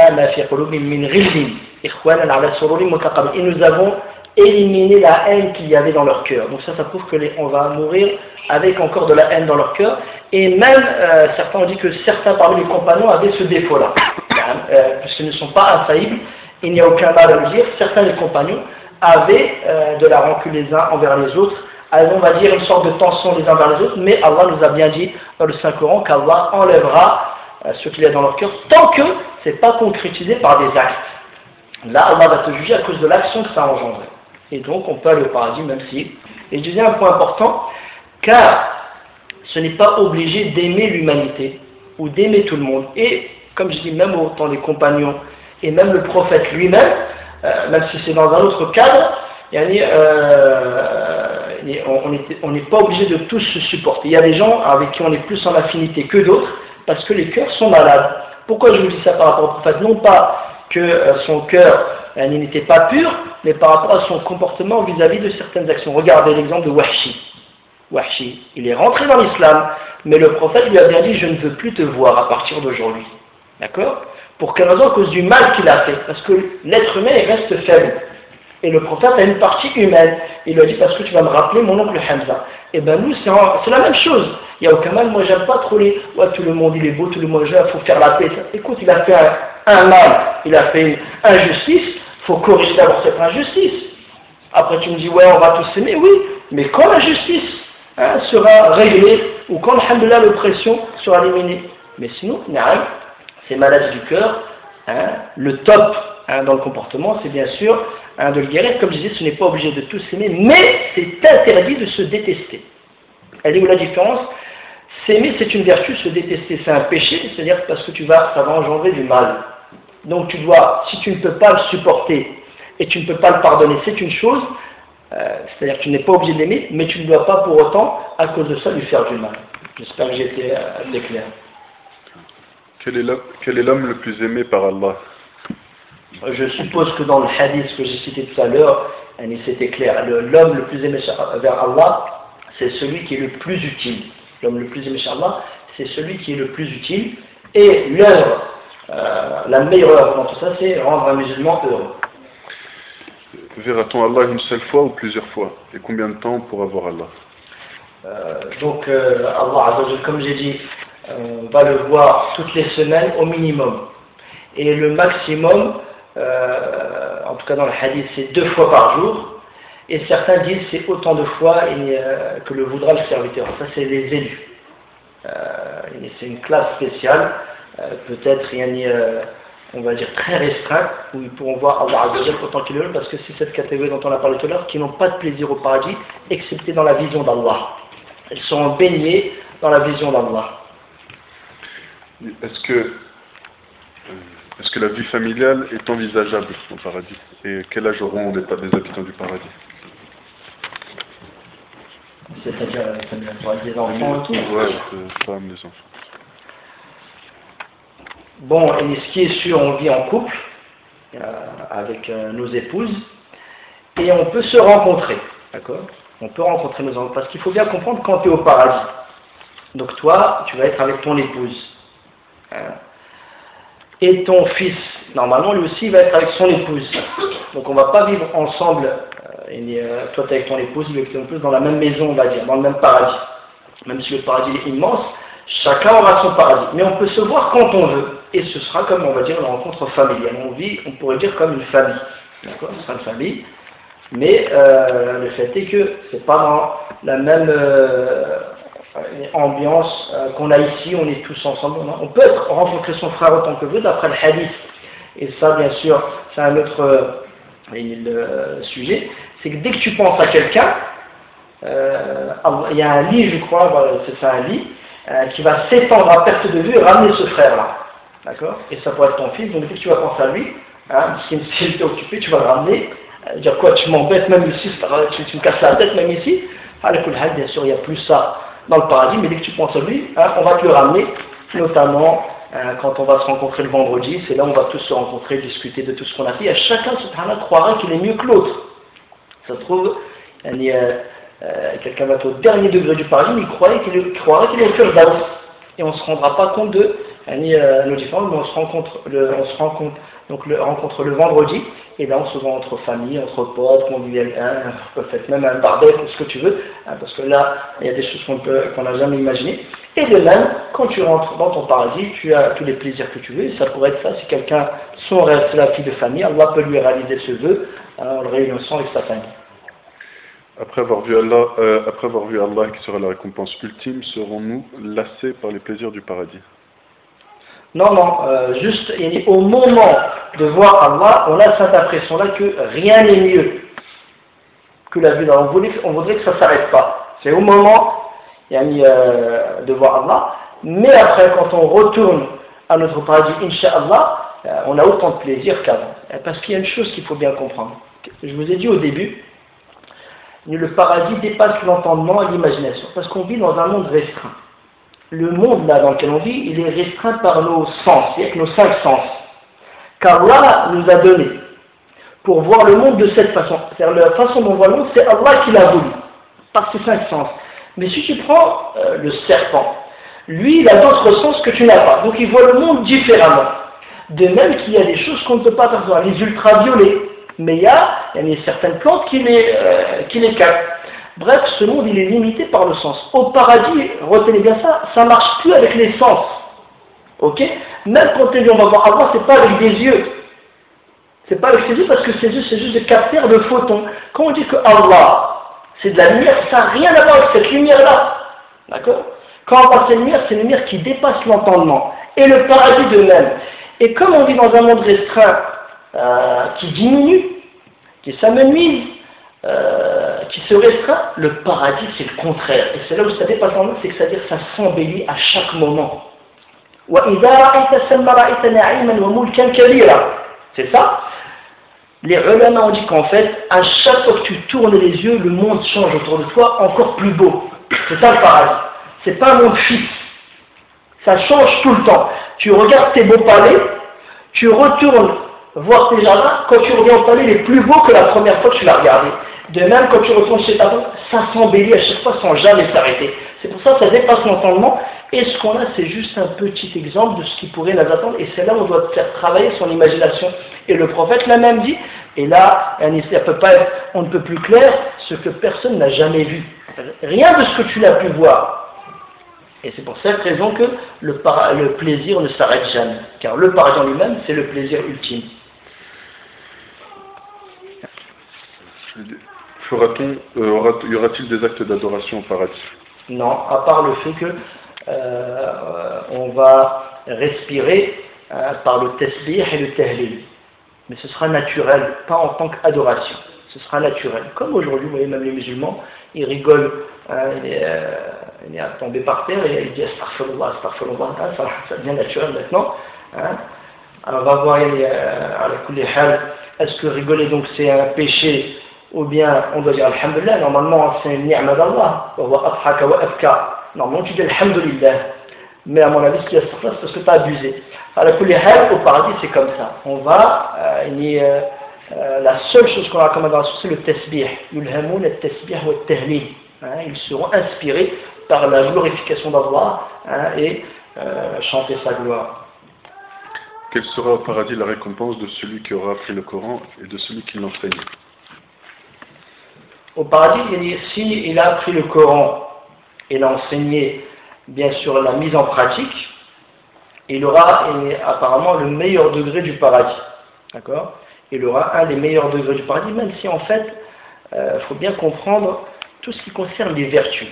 nous avons éliminé la haine qu'il y avait dans leur cœur. Donc ça prouve qu'on va mourir avec encore de la haine dans leur cœur. Et même, certains ont dit que certains parmi les compagnons avaient ce défaut-là. Puisqu'ils ne sont pas infaillibles, il n'y a aucun mal à le dire, certains des compagnons avaient de la rancune les uns envers les autres, on va dire une sorte de tension les uns vers les autres, mais Allah nous a bien dit dans le Saint-Coran qu'Allah enlèvera ce qu'il y a dans leur cœur tant que ce n'est pas concrétisé par des actes. Là, Allah va te juger à cause de l'action que ça a engendré. Et donc, on peut aller au paradis même si... Et je disais un point important, car ce n'est pas obligé d'aimer l'humanité ou d'aimer tout le monde. Et, comme je dis, même au temps des compagnons et même le prophète lui-même, même si c'est dans un autre cadre, on n'est pas obligé de tous se supporter. Il y a des gens avec qui on est plus en affinité que d'autres parce que les cœurs sont malades. Pourquoi je vous dis ça par rapport au prophète? Non pas que son cœur n'était pas pur, mais par rapport à son comportement vis-à-vis de certaines actions. Regardez l'exemple de Wahshi. Wahshi, il est rentré dans l'islam, mais le prophète lui a bien dit: je ne veux plus te voir à partir d'aujourd'hui. D'accord? Pour quelle raison? À cause du mal qu'il a fait. Parce que l'être humain il reste faible. Et le prophète a une partie humaine. Il lui a dit: parce que tu vas me rappeler mon oncle Hamza. Et bien nous, c'est la même chose. Il n'y a aucun mal. Moi, j'aime pas trop les... Ouais, tout le monde, il est beau, tout le monde est jeune, il faut faire la paix. Écoute, il a fait un mal, il a fait une injustice, il faut corriger d'abord cette injustice. Après, tu me dis: ouais, on va tous s'aimer. Oui, mais quand la justice sera réglée, ou quand, alhamdoulilah, l'oppression sera éliminée. Mais sinon, c'est malade du cœur. Le top dans le comportement, c'est bien sûr de le guérir. Comme je disais, ce n'est pas obligé de tous s'aimer, mais c'est interdit de se détester. Elle est où la différence? S'aimer, c'est une vertu, se détester, c'est un péché, c'est-à-dire parce que ça va engendrer du mal. Donc tu dois, si tu ne peux pas le supporter et tu ne peux pas le pardonner, c'est une chose, c'est-à-dire que tu n'es pas obligé de l'aimer, mais tu ne dois pas pour autant, à cause de ça, lui faire du mal. J'espère que j'ai été assez clair. Quel est l'homme le plus aimé par Allah? Je suppose que dans le hadith que j'ai cité tout à l'heure, c'était clair. L'homme le plus aimé vers Allah, c'est celui qui est le plus utile. L'homme le plus aimé chez Allah, c'est celui qui est le plus utile. Et l'œuvre, la meilleure œuvre dans tout ça, c'est rendre un musulman heureux. Verra-t-on Allah une seule fois ou plusieurs fois? Et combien de temps pour avoir Allah? Donc, Allah, comme j'ai dit, on va le voir toutes les semaines au minimum. Et le maximum, en tout cas dans le hadith, c'est 2 fois par jour. Et certains disent c'est autant de fois que le voudra le serviteur. Ça, c'est les élus. C'est une classe spéciale, peut-être on va dire très restreinte, où ils pourront voir Allah Azza wa Jalla autant qu'ils le veulent, parce que c'est cette catégorie dont on a parlé tout à l'heure, qui n'ont pas de plaisir au paradis, excepté dans la vision d'Allah. Elles sont baignées dans la vision d'Allah. Est-ce que la vie familiale est envisageable au paradis? Et quel âge auront les habitants du paradis? C'est-à-dire des enfants et tout? Ouais, femmes, des enfants. Bon, et ce qui est sûr, on vit en couple avec nos épouses et on peut se rencontrer, d'accord? On peut rencontrer nos enfants, parce qu'il faut bien comprendre quand tu es au paradis. Donc toi, tu vas être avec ton épouse. Et ton fils, normalement, lui aussi, il va être avec son épouse. Donc on ne va pas vivre ensemble, toi tu es avec ton épouse, lui avec ton épouse, dans la même maison, on va dire, dans le même paradis. Même si le paradis est immense, chacun aura son paradis. Mais on peut se voir quand on veut. Et ce sera comme, on va dire, une rencontre familiale. On pourrait dire comme une famille. D'accord? Ce sera une famille. Mais le fait est que ce n'est pas dans la même ambiance qu'on a ici, on est tous ensemble. On peut rencontrer son frère autant que veut, d'après le hadith. Et ça, bien sûr, c'est un autre sujet. C'est que dès que tu penses à quelqu'un, il y a un lit, je crois, voilà, c'est ça, un lit, qui va s'étendre à perte de vue et ramener ce frère-là. D'accord? Et ça pourrait être ton fils, donc dès que tu vas penser à lui, hein, s'il t'est occupé, tu vas le ramener, dire quoi, tu m'embêtes même ici, tu me casses la tête même ici. Bien sûr, il n'y a plus ça dans le paradis, mais dès que tu penses à lui, hein, on va te le ramener, notamment quand on va se rencontrer le vendredi, c'est là où on va tous se rencontrer, discuter de tout ce qu'on a fait, et chacun, subhanallah, croira qu'il est mieux que l'autre. Ça se trouve, quelqu'un va être au dernier degré du paradis, mais il croirait qu'il est au Firdaus. Et on ne se rendra pas compte de nos différences, mais on se rencontre le vendredi, et là on se voit entre familles, entre potes, peut-être même un barbecue, ou ce que tu veux, hein, parce que là, il y a des choses qu'on n'a jamais imaginées. Et de même, quand tu rentres dans ton paradis, tu as tous les plaisirs que tu veux, et ça pourrait être ça, si quelqu'un, son rêve, c'est la fille de famille, Allah peut lui réaliser ce vœu, en le réunissant avec sa famille. Après avoir vu Allah qui sera la récompense ultime, serons-nous lassés par les plaisirs du paradis? Non, juste au moment de voir Allah, on a cette impression-là que rien n'est mieux que la vue d'Allah. On voudrait que ça ne s'arrête pas. C'est au moment de voir Allah, mais après, quand on retourne à notre paradis, Inch'Allah, on a autant de plaisir qu'avant. Parce qu'il y a une chose qu'il faut bien comprendre. Je vous ai dit au début, le paradis dépasse l'entendement et l'imagination, parce qu'on vit dans un monde restreint. Le monde là dans lequel on vit, il est restreint par nos sens, c'est-à-dire nos 5 sens. Car Allah nous a donné pour voir le monde de cette façon. C'est-à-dire la façon dont on voit le monde, c'est Allah qui l'a voulu, par ses 5 sens. Mais si tu prends le serpent, lui il a d'autres sens que tu n'as pas, donc il voit le monde différemment. De même qu'il y a des choses qu'on ne peut pas percevoir, les ultraviolets, mais il y a certaines plantes qui les captent. Bref, ce monde il est limité par le sens. Au paradis, retenez bien ça, ça ne marche plus avec les sens. Ok? Même quand on va voir Allah, c'est pas avec des yeux. C'est pas avec ses yeux parce que ses yeux c'est juste des capteurs de photons. Quand on dit que Allah, c'est de la lumière, ça n'a rien à voir avec cette lumière-là. D'accord? Quand on parle de lumière, c'est une lumière qui dépasse l'entendement. Et le paradis de même. Et comme on vit dans un monde restreint qui diminue, qui s'amenuise, qui se restreint, le paradis c'est le contraire. Et c'est là où ça dépasse en nous, c'est que c'est-à-dire que ça s'embellit à chaque moment. C'est ça. Les ulama ont dit qu'en fait, à chaque fois que tu tournes les yeux, le monde change autour de toi encore plus beau. C'est ça le paradis. C'est pas un monde fixe. Ça change tout le temps. Tu regardes tes beaux palais, tu retournes voir tes jardins, quand tu reviens au palais, il est plus beau que la première fois que tu l'as regardé. De même, quand tu retournes chez ta femme, ça s'embellit à chaque fois sans jamais s'arrêter. C'est pour ça que ça dépasse l'entendement. Et ce qu'on a, c'est juste un petit exemple de ce qui pourrait nous attendre. Et c'est là où on doit faire travailler son imagination. Et le prophète l'a même dit. Et là, on ne peut plus clair ce que personne n'a jamais vu. Rien de ce que tu n'as pu voir. Et c'est pour cette raison que le plaisir ne s'arrête jamais. Car le paradis en lui-même, c'est le plaisir ultime. Y aura-t-il des actes d'adoration au paradis? Non, à part le fait que on va respirer par le tasbih et le tahlil. Mais ce sera naturel, pas en tant qu'adoration. Ce sera naturel. Comme aujourd'hui, vous voyez, même les musulmans, ils rigolent, il est tombé par terre et il dit astaghfirullah, astaghfirullah, ça devient naturel maintenant. Hein. Alors on va voir, est-ce que rigoler donc c'est un péché? Ou bien on doit dire Alhamdulillah, normalement c'est une ni'ma d'Allah. Normalement tu dis Alhamdulillah. Mais à mon avis, ce qui est parce que tu as abusé. Alors au paradis c'est comme ça. On va, la seule chose qu'on a comme adoration c'est le tasbih. Yulhamoun le tasbih ou le tahlil. Ils seront inspirés par la glorification d'Allah et chanter sa gloire. Quelle sera au paradis la récompense de celui qui aura appris le Coran et de celui qui l'enseigne? Au paradis, s'il a appris le Coran et l'a enseigné, bien sûr, la mise en pratique, il aura apparemment le meilleur degré du paradis. D'accord? Il aura un des meilleurs degrés du paradis, même si en fait, il faut bien comprendre tout ce qui concerne les vertus.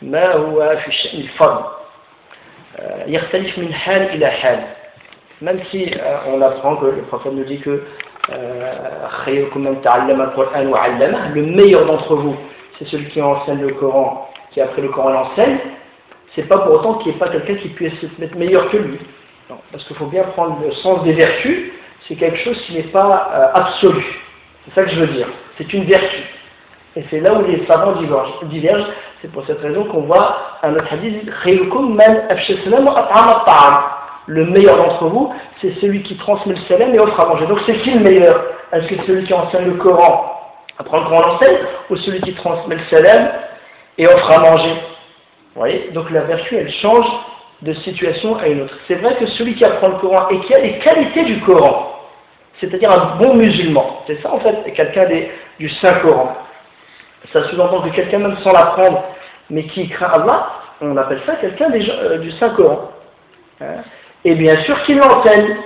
Même si on apprend que le prophète nous dit que le meilleur d'entre vous, c'est celui qui enseigne le Coran, qui après le Coran l'enseigne, c'est pas pour autant qu'il n'y ait pas quelqu'un qui puisse être meilleur que lui. Non, parce qu'il faut bien prendre le sens des vertus, c'est quelque chose qui n'est pas absolu. C'est ça que je veux dire. C'est une vertu. Et c'est là où les savants divergent. C'est pour cette raison qu'on voit un autre hadith, le meilleur d'entre vous, c'est celui qui transmet le salam et offre à manger. Donc c'est qui le meilleur? Est-ce que c'est celui qui enseigne le Coran, apprend le Coran l'enseigne, ou celui qui transmet le salam et offre à manger? Vous voyez? Donc la vertu, elle change de situation à une autre. C'est vrai que celui qui apprend le Coran et qui a les qualités du Coran, c'est-à-dire un bon musulman, c'est ça en fait, quelqu'un du Saint-Coran. Ça sous-entend que quelqu'un même sans l'apprendre, mais qui craint Allah, on appelle ça quelqu'un du Saint-Coran. Hein? Et bien sûr qu'il l'enseigne.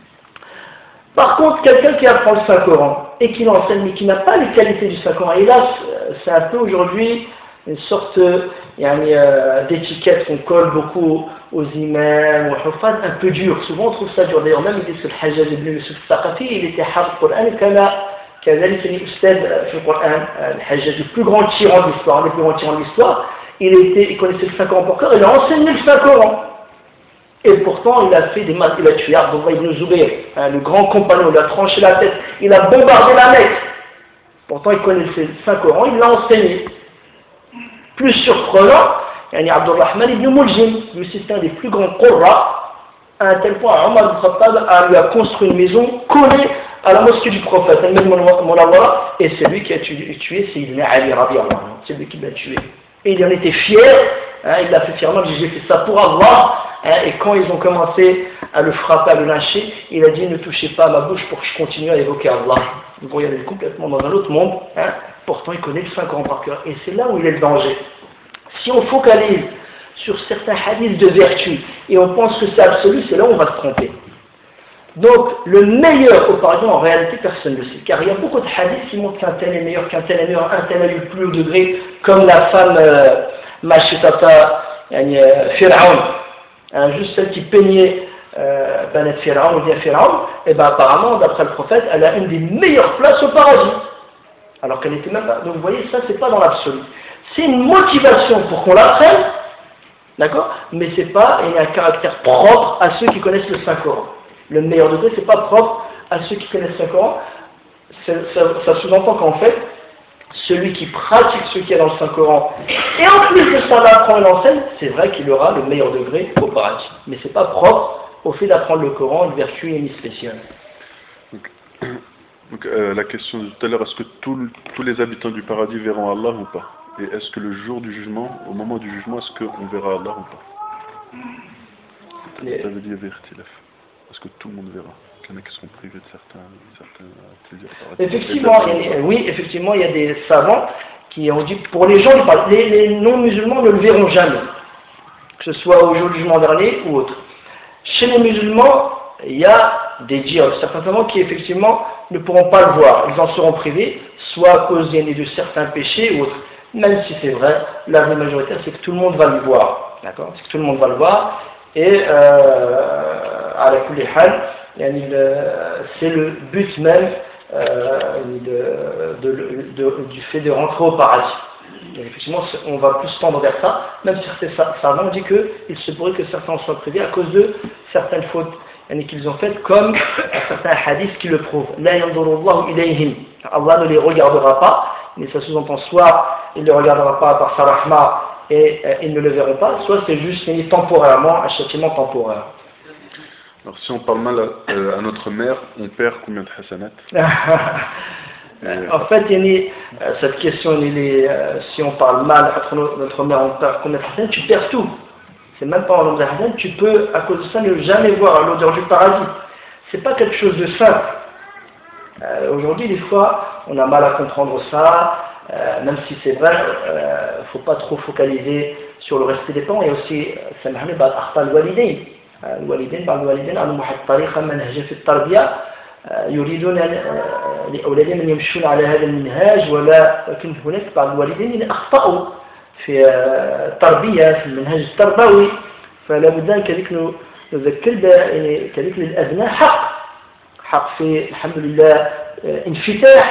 Par contre, quelqu'un qui apprend le Saint-Coran et qui l'enseigne, mais qui n'a pas les qualités du Saint-Coran, et là, c'est un peu aujourd'hui une sorte d'étiquette qu'on colle beaucoup aux imams, aux huffaz, un peu dur. Souvent on trouve ça dur. D'ailleurs, même il dit que le Hajjaj ibn Yusuf al-Thaqafi, il était hafid Coran, كذلك الأستاذ في القرآن الحجاج, le plus grand tyran de l'histoire, le plus grand tyran de l'histoire, il connaissait le Saint-Coran par cœur, il a enseigné le Saint-Coran. Et pourtant, il a fait il a tué Abdullah ibn Zubayr, le grand compagnon, il a tranché la tête, il a bombardé la Mecque. Pourtant, il connaissait le Saint-Coran, il l'a enseigné. Plus surprenant, Abdurrahman ibn Muljim, lui aussi c'est un des plus grands qurra, à un tel point Omar ibn Khattab lui a construit une maison collée à la mosquée du prophète, et c'est lui qui a tué Sayyidina Ali, c'est lui qui l'a tué. Et il en était fier, il l'a fait fièrement, il dit j'ai fait ça pour Allah, et quand ils ont commencé à le frapper, à le lyncher, il a dit ne touchez pas à ma bouche pour que je continue à évoquer Allah. Donc il est complètement dans un autre monde, pourtant il connaît le Saint-Coran par cœur, et c'est là où il est le danger. Si on focalise sur certains hadiths de vertu, et on pense que c'est absolu, c'est là où on va se tromper. Donc, le meilleur auparavant, en réalité, personne ne le sait. Car il y a beaucoup de hadiths qui montrent qu'un tel est meilleur, un tel a eu le plus haut degré, comme la femme Mashitata Fir'aun, juste celle qui peignait Banat Fir'aun ou bien Fir'aun, et bien apparemment, d'après le prophète, elle a une des meilleures places au paradis. Alors qu'elle n'était même pas. Donc vous voyez, ça, c'est pas dans l'absolu. C'est une motivation pour qu'on l'apprenne, d'accord, mais c'est pas, il y a un caractère propre à ceux qui connaissent le Saint-Coran. Le meilleur degré, c'est pas propre à ceux qui connaissent le Saint-Coran. Ça sous-entend qu'en fait, celui qui pratique ce qu'il y a dans le Saint-Coran, et en plus de ça l'apprend et l'enseigne, c'est vrai qu'il aura le meilleur degré au paradis. Mais c'est pas propre au fait d'apprendre le Coran, une vertu et une spéciale. Donc la question de tout à l'heure, est-ce que tous les habitants du paradis verront Allah ou pas? Et est-ce que le jour du jugement, au moment du jugement, est-ce qu'on verra Allah ou pas? Ça veut dire vertilef. Est-ce que tout le monde verra? Il y en a qui seront privés de certains plaisirs paradis. Effectivement, oui, effectivement, il y a des savants qui ont dit pour les gens, les non-musulmans ne le verront jamais, que ce soit au jour du jugement dernier ou autre. Chez les musulmans, il y a des djihad, certains savants qui effectivement ne pourront pas le voir, ils en seront privés, soit à cause de certains péchés ou autres. Même si c'est vrai, l'avis majoritaire c'est que tout le monde va le voir, d'accord? C'est que tout le monde va le voir, et à la kulli hal, c'est le but même du fait de rentrer au paradis. Et effectivement, on va plus tendre vers ça, même si certains savants dit qu'il se pourrait que certains en soient privés à cause de certaines fautes qu'ils ont faites, comme certains hadiths qui le prouvent. La yanzurullahu ilayhim. Allah ne les regardera pas, mais ça sous-entend soit il ne les regardera pas par sa rahma et ils ne le verront pas, soit c'est juste temporairement, un châtiment temporaire. Alors si on parle mal à notre mère, on perd combien de hasanat? En fait, cette question, si on parle mal à notre mère, on perd combien de hasanat? Tu perds tout. C'est même pas en nombre de hasanat, tu peux, à cause de ça, ne jamais voir l'odeur du paradis. C'est pas quelque chose de simple. Aujourd'hui, des fois, on a mal à comprendre ça, même si c'est vrai, il ne faut pas trop focaliser sur le respect des parents. Il y a aussi, سامحني بعض أخطاء الوالدين. بعض الوالدين عندهم واحد الطريقة منهجية في التربية يريدون لأولادهم أن يمشون على هذا المنهاج ولكن هناك بعض الوالدين أخطأوا في التربية في المنهج التربوي فلا بد أن كذلك نذكر كذلك للأبناء حق في الحمد لله انفتاح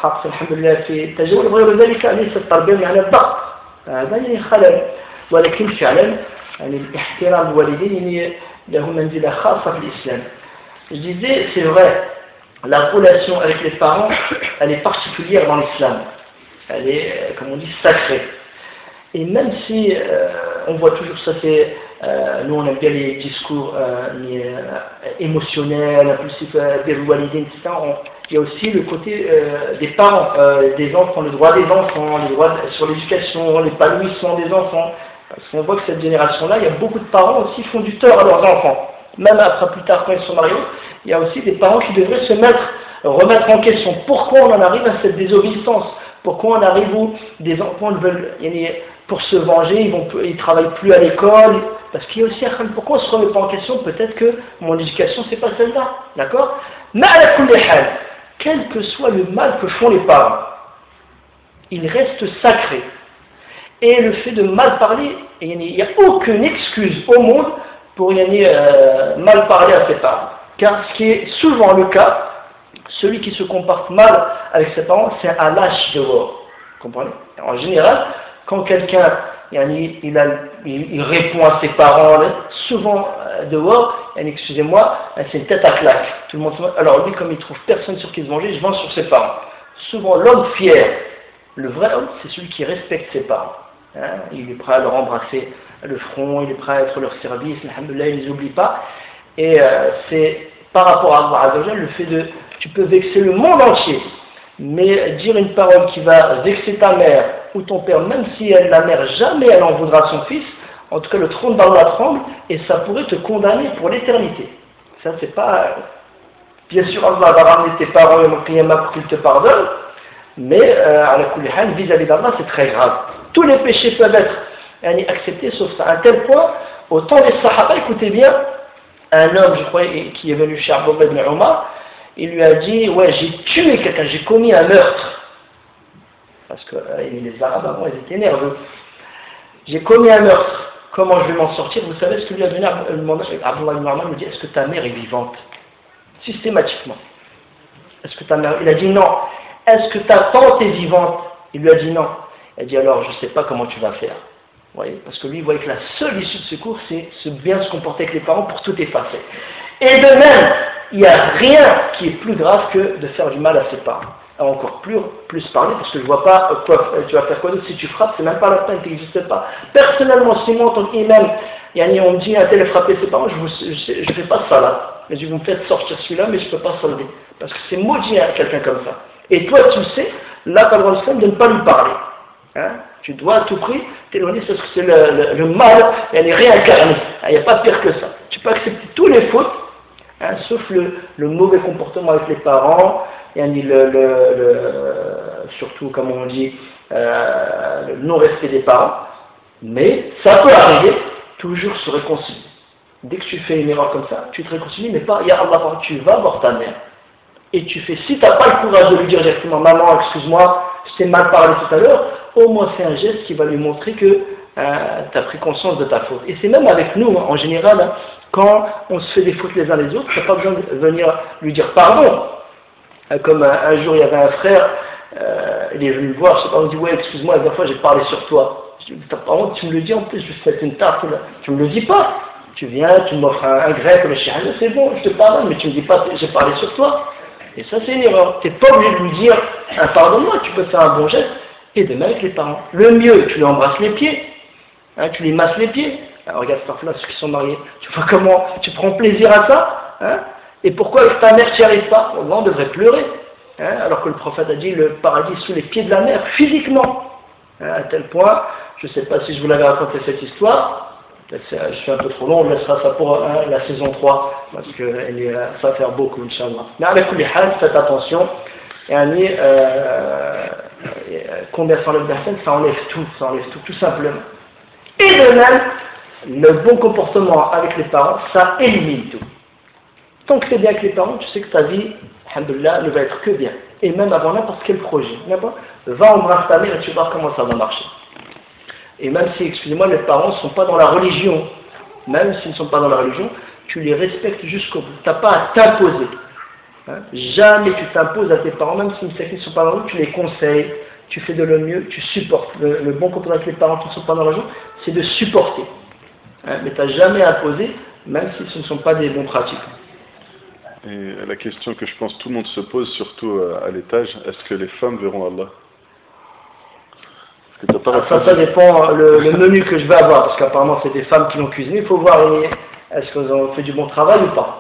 حاصل الحمد لله في التجول وغير ذلك ليس التربية يعني الضغط هذا يعني خلل ولكن فعلا يعني الاحترام الوالدين يعني له منزلة خاصة في l'islam. Je disais, c'est vrai, la relation avec les parents, elle est particulière dans l'islam. Elle est, comme on dit, sacrée. Et même si on voit toujours ça, c'est nous on aime bien les discours émotionnels, impulsifs, des walidins, etc. Il y a aussi le côté des parents, des enfants, le droit des enfants, le droit sur l'éducation, l'épanouissement des enfants. Parce qu'on voit que cette génération-là, il y a beaucoup de parents aussi qui font du tort à leurs enfants. Même après plus tard quand ils sont mariés, il y a aussi des parents qui devraient remettre en question. Pourquoi on en arrive à cette désobéissance? Pourquoi on arrive où des enfants veulent, pour se venger, ils ne travaillent plus à l'école? Parce qu'il y a aussi, pourquoi on ne se remet pas en question? Peut-être que mon éducation, c'est pas celle-là. D'accord? Mais à la kulli hal, quel que soit le mal que font les parents, il reste sacré. Et le fait de mal parler, il n'y a aucune excuse au monde pour mal parler à ses parents. Car ce qui est souvent le cas, celui qui se comporte mal avec ses parents, c'est un lâche dehors. Vous comprenez? En général, quand quelqu'un il répond à ses parents, souvent dehors, excusez-moi, c'est une tête à claque. Tout le monde, alors lui, comme il trouve personne sur qui se venger, il se venge sur ses parents. Souvent, l'homme fier, le vrai homme, c'est celui qui respecte ses parents. Il est prêt à leur embrasser le front, il est prêt à être leur service, alhamdoulilah, il ne les oublie pas. Et c'est par rapport à Allah Azza wa Jal, le fait de, tu peux vexer le monde entier, mais dire une parole qui va vexer ta mère ou ton père, même si la mère jamais elle en voudra à son fils, en tout cas le trône d'Allah tremble et ça pourrait te condamner pour l'éternité. Ça c'est pas, bien sûr Allah va ramener tes parents et pour qu'ils te pardonnent, mais à la kulli hal, vis-à-vis d'Allah c'est très grave. Tous les péchés peuvent être acceptés sauf ça. À un tel point, au temps des Sahaba, écoutez bien, un homme, je crois, qui est venu chez Abdullah ibn Omar, il lui a dit, ouais, j'ai tué quelqu'un, j'ai commis un meurtre. Parce que les Arabes avant, ils étaient nerveux. J'ai commis un meurtre, comment je vais m'en sortir? Vous savez ce que lui a donné Abdullah ibn Omar? Il lui dit, est-ce que ta mère est vivante? Systématiquement. Est-ce que ta mère, il a dit non. Est-ce que ta tante est vivante? Il lui a dit non. Il a dit alors, je ne sais pas comment tu vas faire. Vous voyez, parce que lui, il voyait que la seule issue de secours, c'est bien se comporter avec les parents pour tout effacer. Et de même, il n'y a rien qui est plus grave que de faire du mal à ses parents. Encore plus parler, parce que je ne vois pas quoi, tu vas faire quoi d'autre si tu frappes, c'est même pas la peine, tu n'existes pas. Personnellement, si moi, en tant qu'imam, on me dit un tel a frappé ses parents, je ne fais pas ça là. Mais je vais me faire sortir celui-là, mais je ne peux pas solder. Parce que c'est maudit quelqu'un comme ça. Et toi, tu le sais, là, tu as le droit de ne pas lui parler. Tu dois à tout prix t'éloigner parce que c'est le mal, elle est réincarnée. Il n'y a pas pire que ça. Tu peux accepter tous les fautes, sauf le mauvais comportement avec les parents, surtout, comme on dit, le non-respect des parents. Mais ça peut arriver, toujours se réconcilier. Dès que tu fais une erreur comme ça, tu te réconcilies, mais pas, ya Allah, tu vas voir ta mère. Et tu fais, si tu n'as pas le courage de lui dire directement, maman, excuse-moi, je t'ai mal parlé tout à l'heure, au moins c'est un geste qui va lui montrer que tu as pris conscience de ta faute. Et c'est même avec nous, en général, quand on se fait des fautes les uns les autres, tu n'as pas besoin de venir lui dire pardon. Comme un jour, il y avait un frère, il est venu me voir, je sais pas, on me dit, ouais, excuse-moi, la dernière fois j'ai parlé sur toi. Je dis, par contre, tu me le dis en plus, je te fais une tarte, tu me le dis pas. Tu viens, tu m'offres un grec, le chien, c'est bon, je te pardonne, mais tu me dis pas, j'ai parlé sur toi. Et ça, c'est une erreur. Tu n'es pas obligé de lui dire, pardonne-moi, tu peux faire un bon geste. Et de même avec les parents. Le mieux, tu lui embrasses les pieds, tu lui masses les pieds. Alors, regarde parfois ceux qui sont mariés, tu vois comment tu prends plaisir à ça, et pourquoi avec ta mère tu n'y arrives pas? On devrait pleurer, alors que le prophète a dit le paradis est sous les pieds de la mère, physiquement, à tel point, je ne sais pas si je vous l'avais raconté cette histoire, je suis un peu trop long, on laissera ça pour la saison 3, parce que ça va faire beaucoup, Inch'Allah. Mais avec tous les hal, faites attention, combien ça enlève personne, ça enlève tout simplement. Et de même, le bon comportement avec les parents, ça élimine tout. Tant que tu es bien avec les parents, tu sais que ta vie, alhamdoulilah, ne va être que bien. Et même avant n'importe quel projet. Va embrasser ta mère et tu vas voir comment ça va marcher. Et même si, excusez-moi, les parents ne sont pas dans la religion, même s'ils ne sont pas dans la religion, tu les respectes jusqu'au bout. Tu n'as pas à t'imposer. Hein. Jamais tu t'imposes à tes parents, même si ils ne sont pas dans l'argent, tu les conseilles, tu fais de le mieux, tu supportes. Le bon comportement avec les parents qui ne sont pas dans l'argent, c'est de supporter. Hein. Mais tu n'as jamais imposé, même si ce ne sont pas des bons pratiques. Et la question que je pense tout le monde se pose, surtout à l'étage, est-ce que les femmes verront Allah? Ça dépend le menu que je vais avoir, parce qu'apparemment c'est des femmes qui l'ont cuisiné, il faut voir est-ce qu'elles ont fait du bon travail ou pas.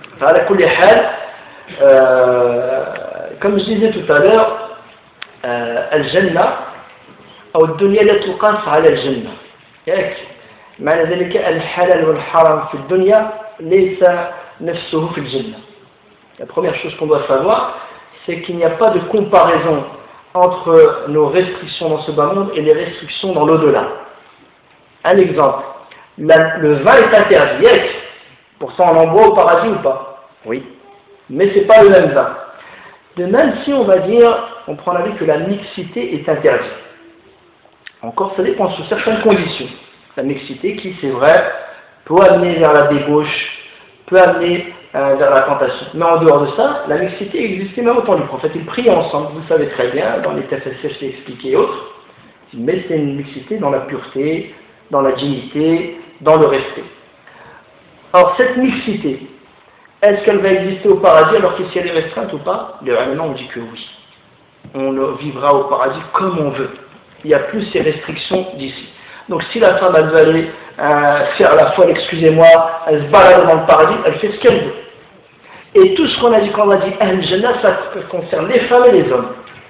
Comme je disais tout à l'heure, Al-Jannah أو الدنيا لا تقاس على الجنة. معنى ذلك الحلال والحرام في الدنيا ليس نفسه في الجنة. La première chose qu'on doit savoir, c'est qu'il n'y a pas de comparaison entre nos restrictions dans ce bas monde et les restrictions dans l'au-delà. Un exemple, le vin est interdit, pourtant on en boit au paradis ou pas? Oui, mais ce n'est pas le même vin. De même si on va dire, on prend l'avis que la mixité est interdite. Encore, ça dépend sous certaines conditions. La mixité qui, c'est vrai, peut amener vers la débauche, peut amener vers la tentation. Mais en dehors de ça, la mixité existait même au temps du prophète. Ils priaient ensemble, vous le savez très bien, dans les TFSF, je l'ai expliqué et autres. Mais c'est une mixité dans la pureté, dans la dignité, dans le respect. Alors cette mixité, est-ce qu'elle va exister au paradis alors que si elle est restreinte ou pas? Les ulama ont dit que oui. On vivra au paradis comme on veut. Il n'y a plus ces restrictions d'ici. Donc si la femme elle veut aller faire la folle, excusez-moi, elle se balade dans le paradis, elle fait ce qu'elle veut. Et tout ce qu'on a dit quand on a dit Al-Jannah, ça concerne les femmes et les hommes.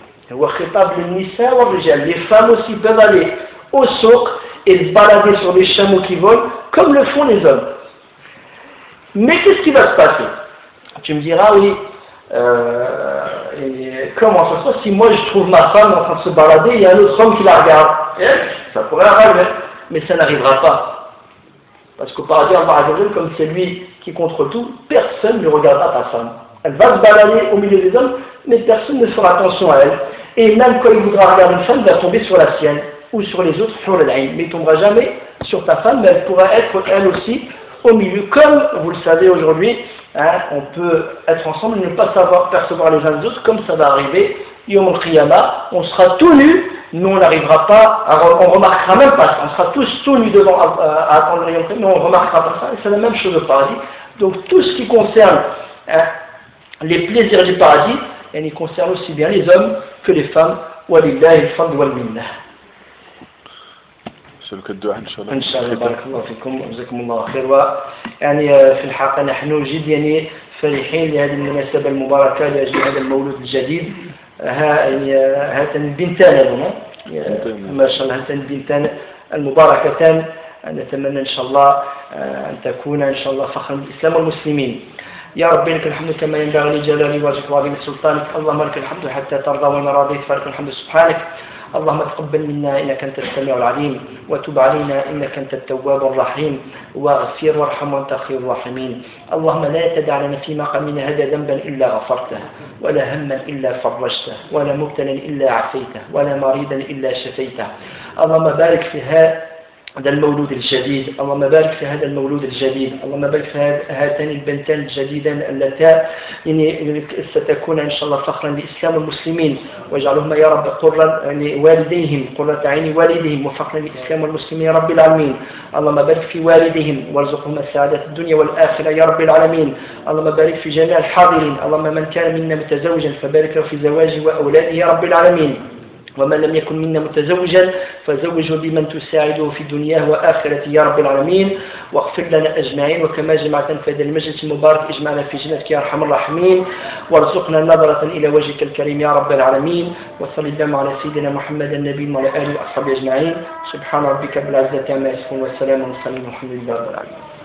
Les femmes aussi peuvent aller au souk et se balader sur des chameaux qui volent, comme le font les hommes. Mais qu'est-ce qui va se passer? Tu me diras, oui, comment ça se passe si moi je trouve ma femme en train de se balader et il y a un autre homme qui la regarde? Ça pourrait arriver, mais ça n'arrivera pas. Parce qu'au paradis, comme c'est lui qui contrôle tout, personne ne regardera ta femme. Elle va se balader au milieu des hommes, mais personne ne fera attention à elle. Et même quand il voudra regarder une femme, il va tomber sur la sienne ou sur les autres, mais il ne tombera jamais sur ta femme, mais elle pourra être elle aussi au milieu. Comme vous le savez aujourd'hui, hein, on peut être ensemble et ne pas savoir percevoir les uns les autres, comme ça va arriver. Yom al-Qiyamah, on sera tout nus. Nous, on n'arrivera pas, on ne remarquera même pas ça. On sera tous tout nus devant à attendre le Yom Kiyama, mais on ne remarquera pas ça. Et c'est la même chose au paradis. Donc, tout ce qui concerne les plaisirs du paradis, il concerne aussi bien les hommes que les femmes. Walillahi al-fadl wal minnah. نسألك الدعاء إن شاء الله. إن شاء الله بارك الله فيكم وجزاكم الله خير. يعني في الحقيقة نحن جد يعني فرحين لهذه المناسبة المباركة لأجل هذا المولود الجديد. هاتان البنتان ما شاء الله هاتان البنتان المباركتان نتمنى إن شاء الله أن تكون إن شاء الله فخرا بالإسلام والمسلمين. يا رب لك الحمد كما ينبغي لجلال وجهك وعظيم سلطانك. اللهم لك الحمد حتى ترضى وما رضيت فلك الحمد سبحانك. اللهم تقبل منا إنك أنت السميع العليم وتب علينا إنك أنت التواب الرحيم واغفر وارحم وأنت خير الراحمين. اللهم لا تدع لنا في مقامنا هذا ذنبا إلا غفرته ولا هما إلا فرجته ولا مبتلا إلا عافيته ولا مريضا إلا شفيته. اللهم بارك في هذا المولود الجديد. اللهم بارك في هذا المولود الجديد. اللهم بارك في هاتان البنتان الجديدان اللتان ستكون إن شاء الله فخرا لإسلام المسلمين واجعلهما يا رب قرا لوالديهم قرة عين والديهم وفخرا لإسلام المسلمين يا رب العالمين. اللهم بارك في والديهم وارزقهما السعادة الدنيا والآخرة يا رب العالمين. اللهم بارك في جميع الحاضرين. اللهم من كان منا متزوجا فبارك له في زواجه وأولاده يا رب العالمين. ومن لم يكن منا متزوجا فزوجه بمن تساعده في دنياه وآخرته يا رب العالمين. واغفر لنا أجمعين وكما جمعتنا في هذا المجلس المبارك اجمعنا في جنتك يا أرحم الراحمين وارزقنا نظرة إلى وجهك الكريم يا رب العالمين. وصل اللهم على سيدنا محمد النبي وعلى آله وأصحابه أجمعين. سبحان ربك بالعزة عما يصفون والسلام على المرسلين والحمد لله رب العالمين.